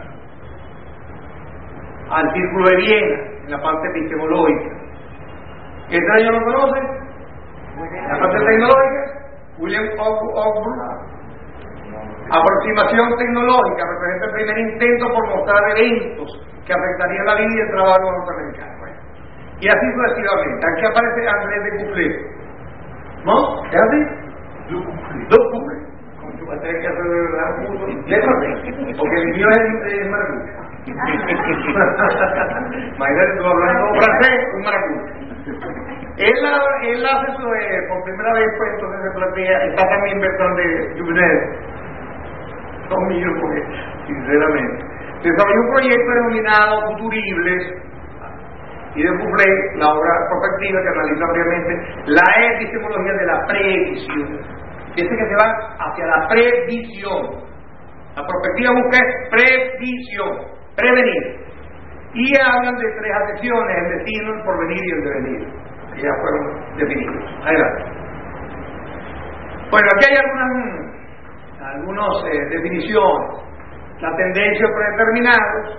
S1: al Círculo de Viena, en la parte epistemológica. ¿Este año lo conoce? La parte tecnológica, William Ogbrook. Aproximación tecnológica representa el primer intento por mostrar eventos que afectarían la vida y el trabajo de los norteamericanos. Bueno, y así sucesivamente. Aquí aparece Andrés de Couplé. ¿No? ¿Es así? Dos Couplé. Va a tener que hacer de verdad un curso de porque el mío es, es maracuya. Imagínate tú hablando francés, un maracuya. Él, él hace eso de, por primera vez, pues entonces se plantea, está también Bertrand de Juvenet, son míos, porque, sinceramente, desarrolló un proyecto denominado Futuribles, y de Couplé, la obra prospectiva que analiza ampliamente la epistemología de la previsión. Dice que se va hacia la previsión. La perspectiva busca es previsión, prevenir. Y hablan de tres acepciones: el destino, el porvenir y el devenir, que ya fueron definidos. Adelante. Bueno, aquí hay algunas algunas eh, definiciones. La tendencia predeterminados,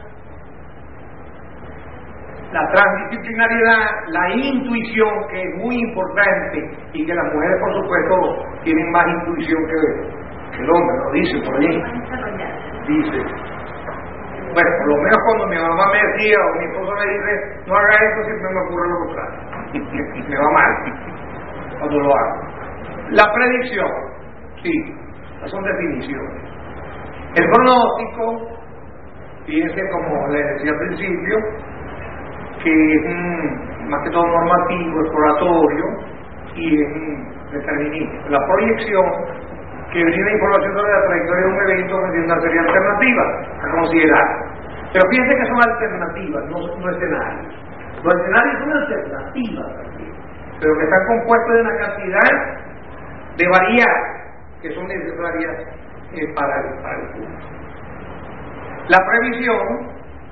S1: la transdisciplinariedad, la intuición, que es muy importante y que las mujeres, por supuesto, tienen más intuición que, que el hombre, lo dice por allí. Dice, bueno, por lo menos cuando mi mamá me decía o mi esposa me dice, no haga esto, siempre me ocurre lo contrario. Me va mal cuando lo hago. La predicción, sí, esas son definiciones. El pronóstico, fíjense como les decía al principio, que es mm, más que todo normativo, exploratorio y es mm, determinista. La proyección, que brinda información sobre la trayectoria de un evento mediante una serie de alternativas a considerar. Pero fíjense que son alternativas, no, no escenarios. Los escenarios son alternativas también, pero que están compuestos de una cantidad de variables que son necesarias eh, para, el, para el punto. La previsión,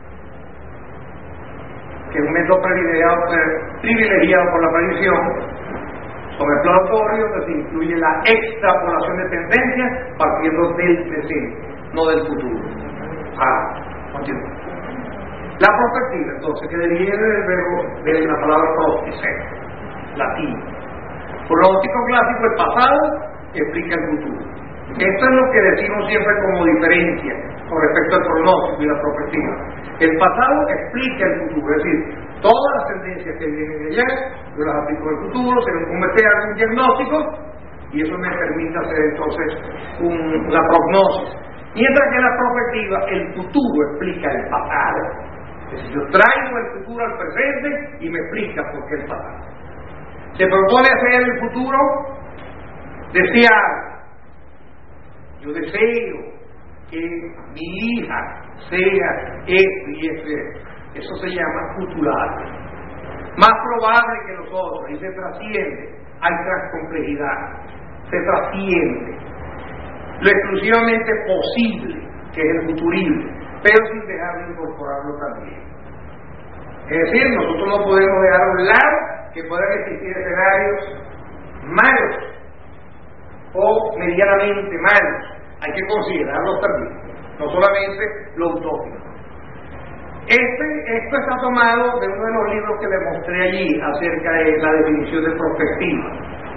S1: que es un método privilegiado, privilegiado por la previsión sobre el exploratorio, donde se incluye la extrapolación de tendencias partiendo del presente, no del futuro. Ah, continúa. La prospectiva, entonces, que deriva del verbo de la palabra prospecere, latín. Pronóstico clásico, el pasado explica el futuro. Esto es lo que decimos siempre como diferencia con respecto al pronóstico y la prospectiva. El pasado explica el futuro, es decir, todas las tendencias que vienen de allá, yo las aplico en el futuro, según como esté hago un diagnóstico, y eso me permite hacer entonces un, la prognosis. Mientras que en la prospectiva, el futuro explica el pasado. Es decir, yo traigo el futuro al presente y me explica por qué el pasado. Se propone hacer el futuro desear. Yo deseo que mi hija sea esto y esto. Eso se llama futurar. Más probable que los otros, y se trasciende. Hay transcomplejidad. Se trasciende. Lo exclusivamente posible, que es el futurible, pero sin dejar de incorporarlo también. Es decir, nosotros no podemos dejar a un lado que puedan existir escenarios malos o medianamente malos. Hay que considerarlos también, no solamente lo utópico. Este, esto está tomado de uno de los libros que les mostré allí acerca de la definición de prospectiva.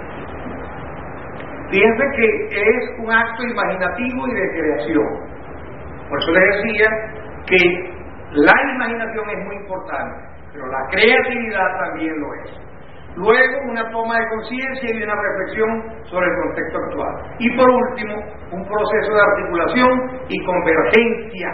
S1: Fíjense que es un acto imaginativo y de creación. Por eso les decía que la imaginación es muy importante, pero la creatividad también lo es. Luego, una toma de conciencia y una reflexión sobre el contexto actual. Y por último, un proceso de articulación y convergencia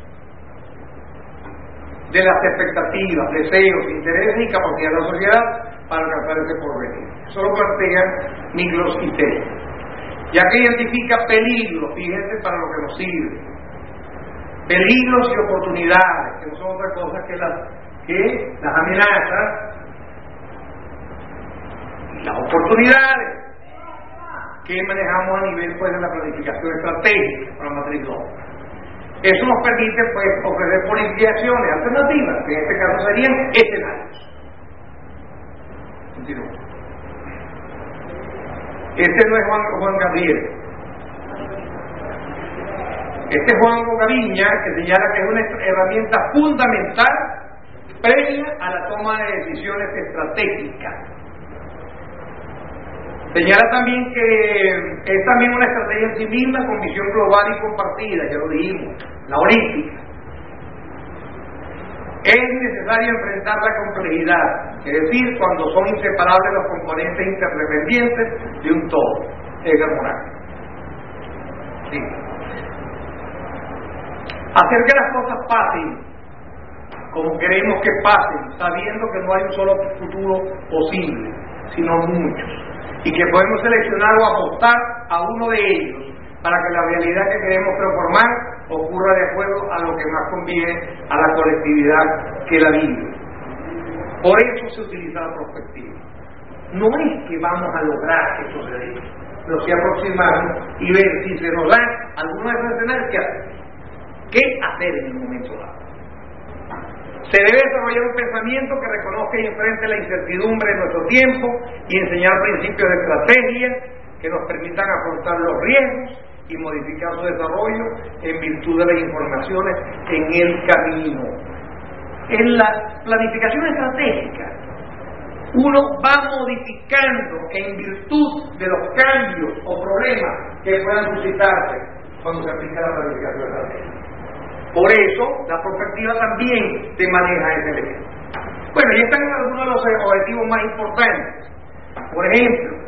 S1: de las expectativas, deseos, intereses y capacidad de la sociedad para alcanzar ese porvenir. Eso lo plantea Miklos y Tell. Ya que identifica peligros, fíjense para lo que nos sirve. Peligros y oportunidades, que no son otra cosa que las, que las amenazas y las oportunidades que manejamos a nivel pues, de la planificación estratégica para la matriz dos. Eso nos permite pues, ofrecer políticas alternativas, que en este caso serían escenarios. Continúo. Este no es Juan, Juan Gabriel. Este es Juan Gaviña, que señala que es una herramienta fundamental previa a la toma de decisiones estratégicas. Señala también que es también una estrategia en sí misma con visión global y compartida, ya lo dijimos, la holística. Es necesario enfrentar la complejidad, es decir, cuando son inseparables los componentes interdependientes de un todo. Edgar Morin. Sí. Hacer que las cosas pasen como queremos que pasen, sabiendo que no hay un solo futuro posible, sino muchos, y que podemos seleccionar o apostar a uno de ellos para que la realidad que queremos transformar ocurra de acuerdo a lo que más conviene a la colectividad que la vive. Por eso se utiliza la prospectiva. No es que vamos a lograr que eso se dé, pero sí aproximarnos y ver si se nos dan algunos de esos escenarios, ¿qué hacer? ¿Qué hacer en el momento dado? Se debe desarrollar un pensamiento que reconozca y enfrente la incertidumbre de nuestro tiempo y enseñar principios de estrategia que nos permitan afrontar los riesgos y modificar su desarrollo en virtud de las informaciones en el camino. En la planificación estratégica, uno va modificando en virtud de los cambios o problemas que puedan suscitarse cuando se aplica la planificación estratégica. Por eso, la prospectiva también te maneja ese elemento. Bueno, y están algunos de los objetivos más importantes. Por ejemplo,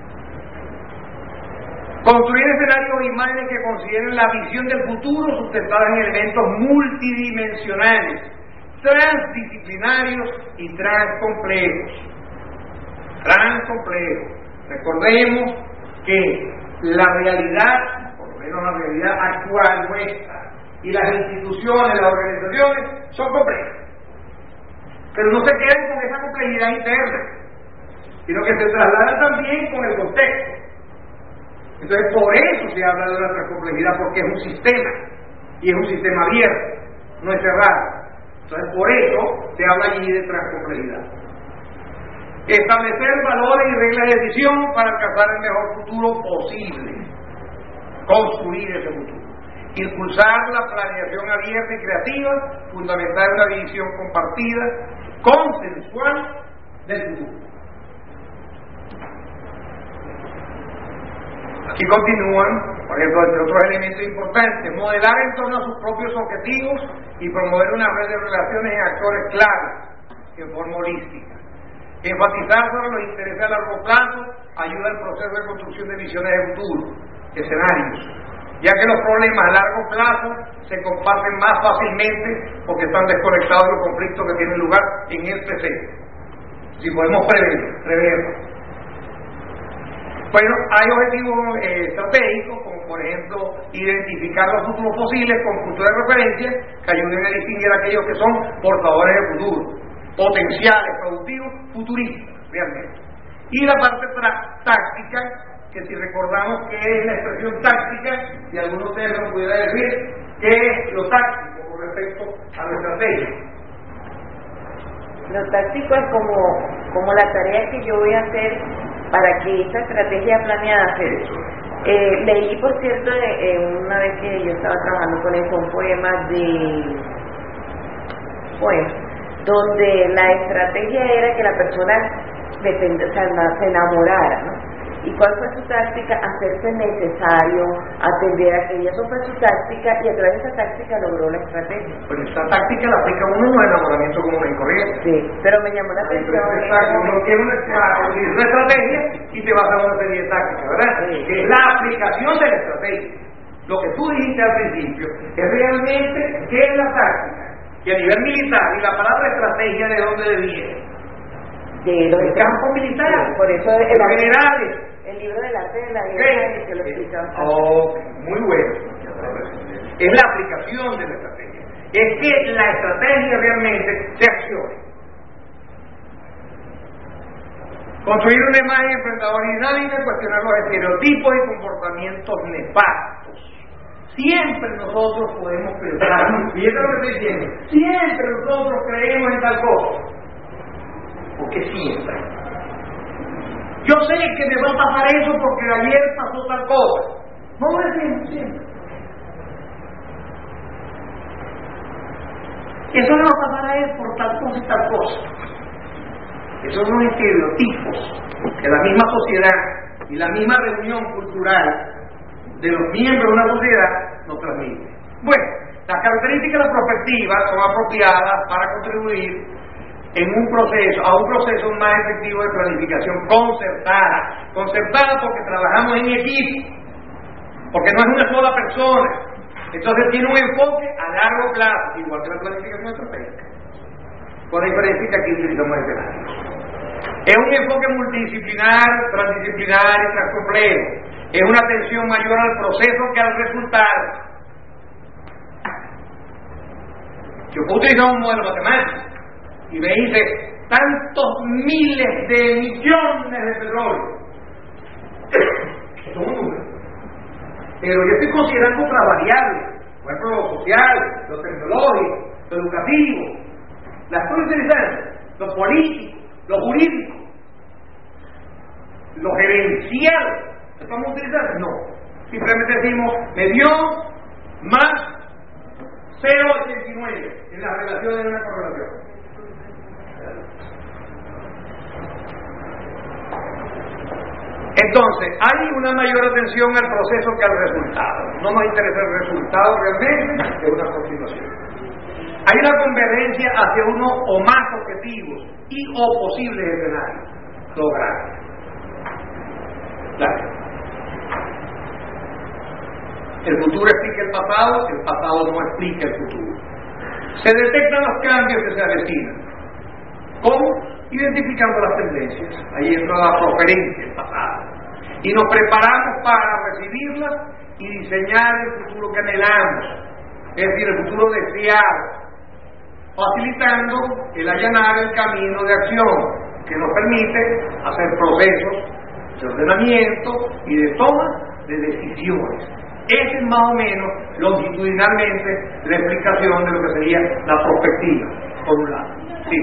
S1: construir escenarios o imágenes que consideren la visión del futuro sustentada en elementos multidimensionales, transdisciplinarios y transcomplejos. Transcomplejos. Recordemos que la realidad, por lo menos la realidad actual nuestra, y las instituciones, las organizaciones, son complejas. Pero no se quedan con esa complejidad interna, sino que se trasladan también con el contexto. Entonces, por eso se habla de la transcomplejidad, porque es un sistema, y es un sistema abierto, no es cerrado. Entonces, por eso se habla allí de transcomplejidad. Establecer valores y reglas de decisión para alcanzar el mejor futuro posible. Construir ese futuro. Impulsar la planeación abierta y creativa, fundamentar una visión compartida, consensual del futuro. Aquí continúan, por ejemplo, entre otros elementos importantes, modelar en torno a sus propios objetivos y promover una red de relaciones en actores claves, en forma holística. Enfatizar sobre los intereses a largo plazo ayuda al proceso de construcción de visiones de futuro, escenarios, ya que los problemas a largo plazo se comparten más fácilmente porque están desconectados de los conflictos que tienen lugar en el presente. Si podemos prever, preverlo. Bueno, hay objetivos eh, estratégicos, como por ejemplo identificar los futuros posibles con puntos de referencia que ayuden a distinguir a aquellos que son portadores del futuro, potenciales, productivos, futuristas, realmente. Y la parte táctica, que si recordamos que es la expresión táctica, si alguno de ustedes nos pudiera decir qué es lo táctico con respecto a lo estratégico.
S5: Lo táctico es como, como la tarea que yo voy a hacer para que esa estrategia planeada se dé. Eh, leí, por cierto, eh, una vez que yo estaba trabajando con eso, un poema de... Pues, donde la estrategia era que la persona depend, o sea, se enamorara, ¿no? ¿Y cuál fue su táctica? Hacerse necesario, atender a aquella. Eso fue su táctica y a través de esa táctica logró la estrategia.
S1: Pues esa táctica la aplica uno en los enamoramientos común y corriente.
S5: Sí, pero me llamó la atención.
S1: Exacto, uno tiene una, una estrategia y te vas a una serie de tácticas, ¿verdad?
S5: Sí.
S1: Que es la aplicación de la estrategia. Lo que tú dijiste al principio es realmente qué es la táctica. Y a nivel militar, y la palabra estrategia, ¿de dónde viene?
S5: De los
S1: del campo militar.
S5: Sí, por eso el,
S1: los generales.
S5: El libro de la tela, que lo explicaba.
S1: Oh, muy bueno. Es la aplicación de la estrategia. Es que la estrategia realmente se accione. Construir una imagen enfrentadora y dinámica, cuestionar los estereotipos y comportamientos nefastos. Siempre nosotros podemos pensar, y esto es lo que estoy diciendo, siempre nosotros creemos en tal cosa. Porque siempre. Yo sé que me va a pasar eso porque ayer pasó tal cosa. No lo decimos siempre. Eso le va a pasar a él por tal cosa y tal cosa. Esos son los estereotipos que la misma sociedad y la misma reunión cultural de los miembros de una sociedad nos transmite. Bueno, las características de la prospectiva son apropiadas para contribuir en un proceso, a un proceso más efectivo de planificación concertada. Concertada porque trabajamos en equipo, porque no es una sola persona. Entonces tiene un enfoque a largo plazo, igual que la planificación estratégica, con la diferencia que aquí utilizamos escenarios. Es un enfoque multidisciplinar, transdisciplinar y transcomplejo. Es una atención mayor al proceso que al resultado. Yo puedo utilizar un modelo matemático y me dice tantos miles de millones de petróleo. Son un número. Pero yo estoy considerando otras variables, por ejemplo lo social, lo tecnológico, lo educativo, las estoy utilizando, lo político, lo jurídico, lo gerencial. ¿Lo estamos utilizando? No. Simplemente decimos, me dio más cero coma ochenta y nueve en la relación de una correlación. Entonces, hay una mayor atención al proceso que al resultado. No nos interesa el resultado realmente, es una continuación. Hay una convergencia hacia uno o más objetivos y o posibles escenarios logrados. Claro. El futuro explica el pasado, el pasado no explica el futuro. Se detectan los cambios que se avecinan. ¿Cómo? Identificando las tendencias. Ahí entra la proferencia pasada. Y nos preparamos para recibirlas y diseñar el futuro que anhelamos, es decir, el futuro deseado, facilitando el allanar el camino de acción que nos permite hacer procesos de ordenamiento y de toma de decisiones. Esa es más o menos longitudinalmente la explicación de lo que sería la prospectiva, por un lado. Sí.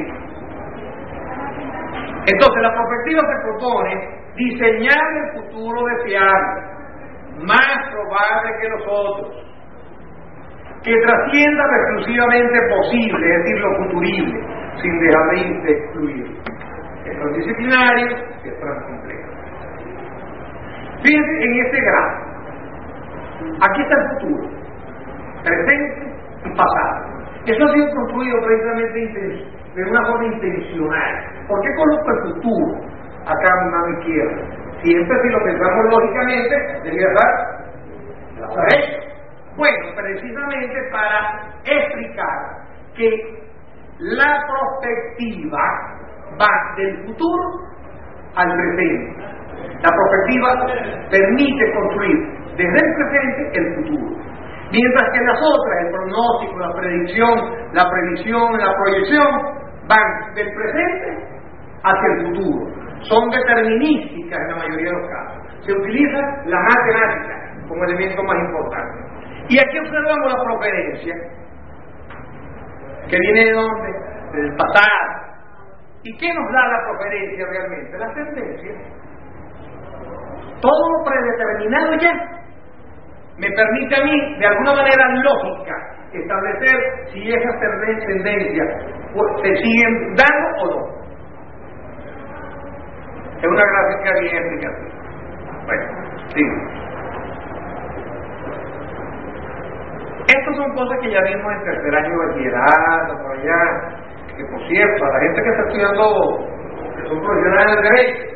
S1: Entonces, la prospectiva se propone diseñar el futuro deseable, más probable que los otros, que trascienda lo exclusivamente posible, es decir, lo futurible, sin dejar de excluir. Es transdisciplinario, es transcomplejo. Fíjense en este gráfico. Aquí está el futuro, presente y pasado. Eso ha sido construido precisamente de una forma intencional. ¿Por qué coloco el futuro acá a mi mano izquierda? Siempre, si lo pensamos lógicamente, debería estar a la derecha. Bueno, precisamente para explicar que la prospectiva va del futuro al presente. La prospectiva permite construir desde el presente el futuro, mientras que las otras, el pronóstico, la predicción, la previsión, la proyección, van del presente hacia el futuro. Son determinísticas en la mayoría de los casos. Se utiliza la matemática como elemento más importante. Y aquí observamos la proferencia ¿Que viene de dónde? Del pasado. ¿Y qué nos da la proferencia realmente? Las tendencias. Todo lo predeterminado ya me permite a mí, de alguna manera lógica, establecer si esas tendencias pues, se siguen dando o no. Es una gráfica bien explicativa. Bueno, sí. Estas son cosas que ya vimos en tercer año de bachillerato, por allá, que por cierto, a la gente que está estudiando, que son profesionales del derecho,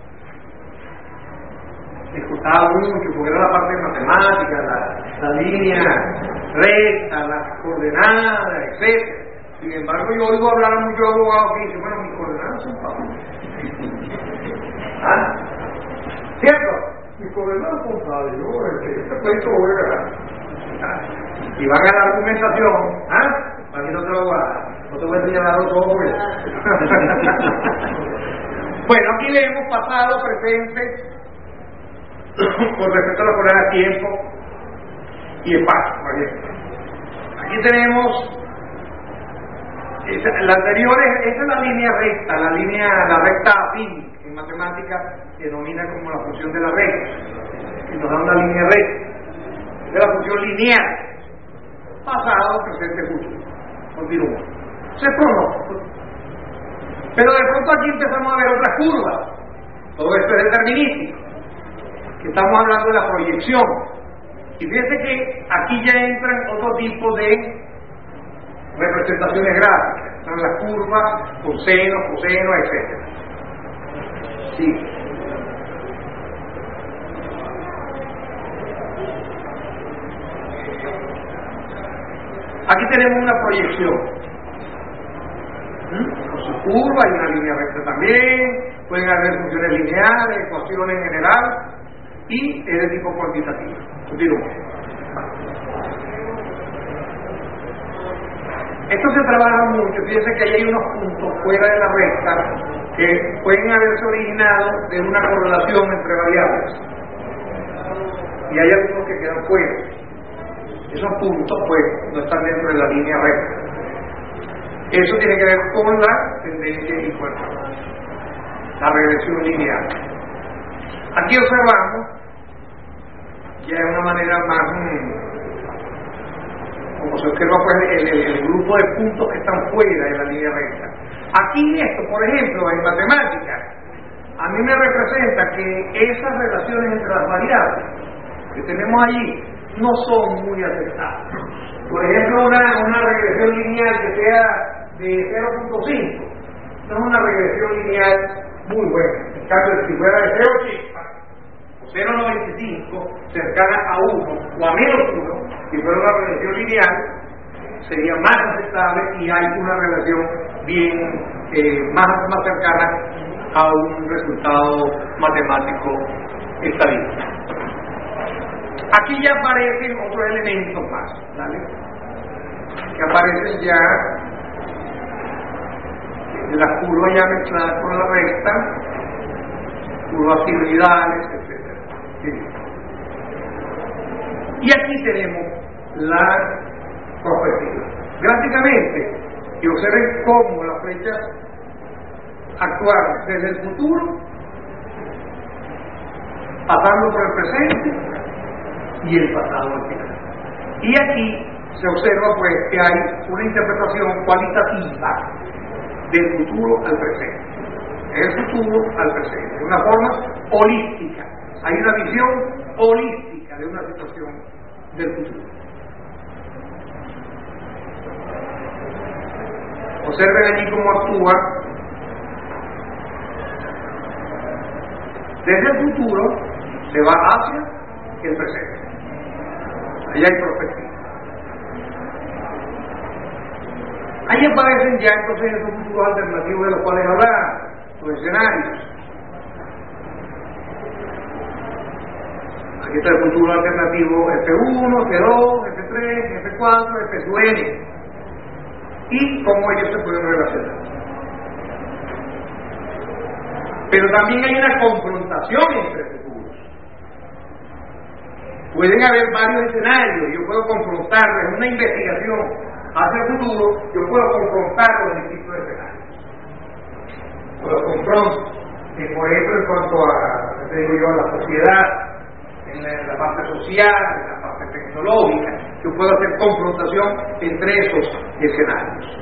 S1: disfrutaba mucho, porque era la parte de matemáticas, la, la línea recta, las coordenadas, etcétera. Sin embargo, yo oigo hablar a muchos abogados que dicen, bueno, mis coordenadas son fáciles. ¿Ah? ¿Cierto? Mis coordenadas son fáciles, yo, este pleito lo voy a ganar. ¿Ah? Y van a la argumentación, ¿ah? Para que no te lo voy a, no te voy a señalar todo por eso. Bueno, aquí vemos pasado, presente, con respecto a la coordenada de tiempo y espacio, por ejemplo. Aquí tenemos esa, la anterior es, esa es la línea recta, la línea, la recta afín, en matemáticas se denomina como la función de la recta, y nos da una línea recta, de la función lineal, pasado, presente, futuro, continúa, se pronóstico. Pero de pronto aquí empezamos a ver otras curvas, todo esto es determinístico. Estamos hablando de la proyección. Y fíjense que aquí ya entran otro tipo de representaciones gráficas. Están las curvas, coseno, coseno, etcétera. Sí. Aquí tenemos una proyección. ¿Mm? Con su curva, hay una línea recta también, pueden haber funciones lineales, ecuaciones en general, y es de tipo cuantitativo. Continúo. Esto se trabaja mucho. Fíjense que ahí hay unos puntos fuera de la recta que pueden haberse originado de una correlación entre variables, y hay algunos que quedan fuera. Esos puntos pues no están dentro de la línea recta. Eso tiene que ver con la tendencia y con la regresión lineal. Aquí observamos ya de una manera más, mmm, como se observa pues el, el, el grupo de puntos que están fuera de la línea recta. Aquí esto, por ejemplo, en matemáticas, a mí me representa que esas relaciones entre las variables que tenemos allí no son muy aceptables. Por ejemplo, una, una regresión lineal que sea de cero punto cinco no es una regresión lineal muy buena. En cambio, si fuera de cero punto ochenta o cero punto noventa y cinco, cercana a uno o a menos uno, si fuera una regresión lineal, sería más aceptable y hay una relación bien eh, más, más cercana a un resultado matemático estadístico. Aquí ya aparecen otros elementos más, ¿vale? Que aparecen ya la curva ya mezclada con la recta, curvas piramidales, etcétera. Sí. Y aquí tenemos la perspectiva. Gráficamente, y observen cómo las flechas actúan desde el futuro, pasando por el presente y el pasado al final. Y aquí se observa pues que hay una interpretación cualitativa del futuro al presente, del futuro al presente, de una forma holística. Hay una visión holística de una situación del futuro. Observen allí cómo actúa desde el futuro, se va hacia el presente. Allá hay perspectiva. Ahí aparecen ya entonces esos futuros alternativos de los cuales hablaba, los escenarios. Aquí está el futuro alternativo F uno, F dos, F tres, F cuatro, F sub n. Y cómo ellos se pueden relacionar. Pero también hay una confrontación entre futuros. Pueden haber varios escenarios, yo puedo confrontarlos, es una investigación. hacia el futuro, yo puedo confrontar los distintos escenarios. Los confronto, eh, por ejemplo, en cuanto a, te digo yo, a la sociedad, en la, en la parte social, en la parte tecnológica, yo puedo hacer confrontación entre esos escenarios.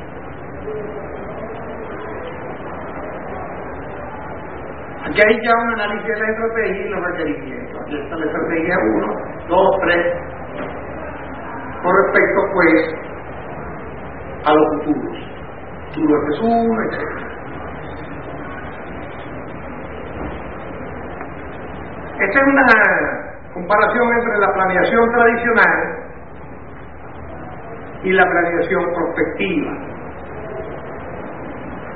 S1: Aquí hay ya un análisis de la estrategia y los requerimientos. Aquí está la estrategia uno, dos, tres, con respecto pues a los futuros. Futuro F uno, etcétera. Esta es una comparación entre la planeación tradicional y la planeación prospectiva.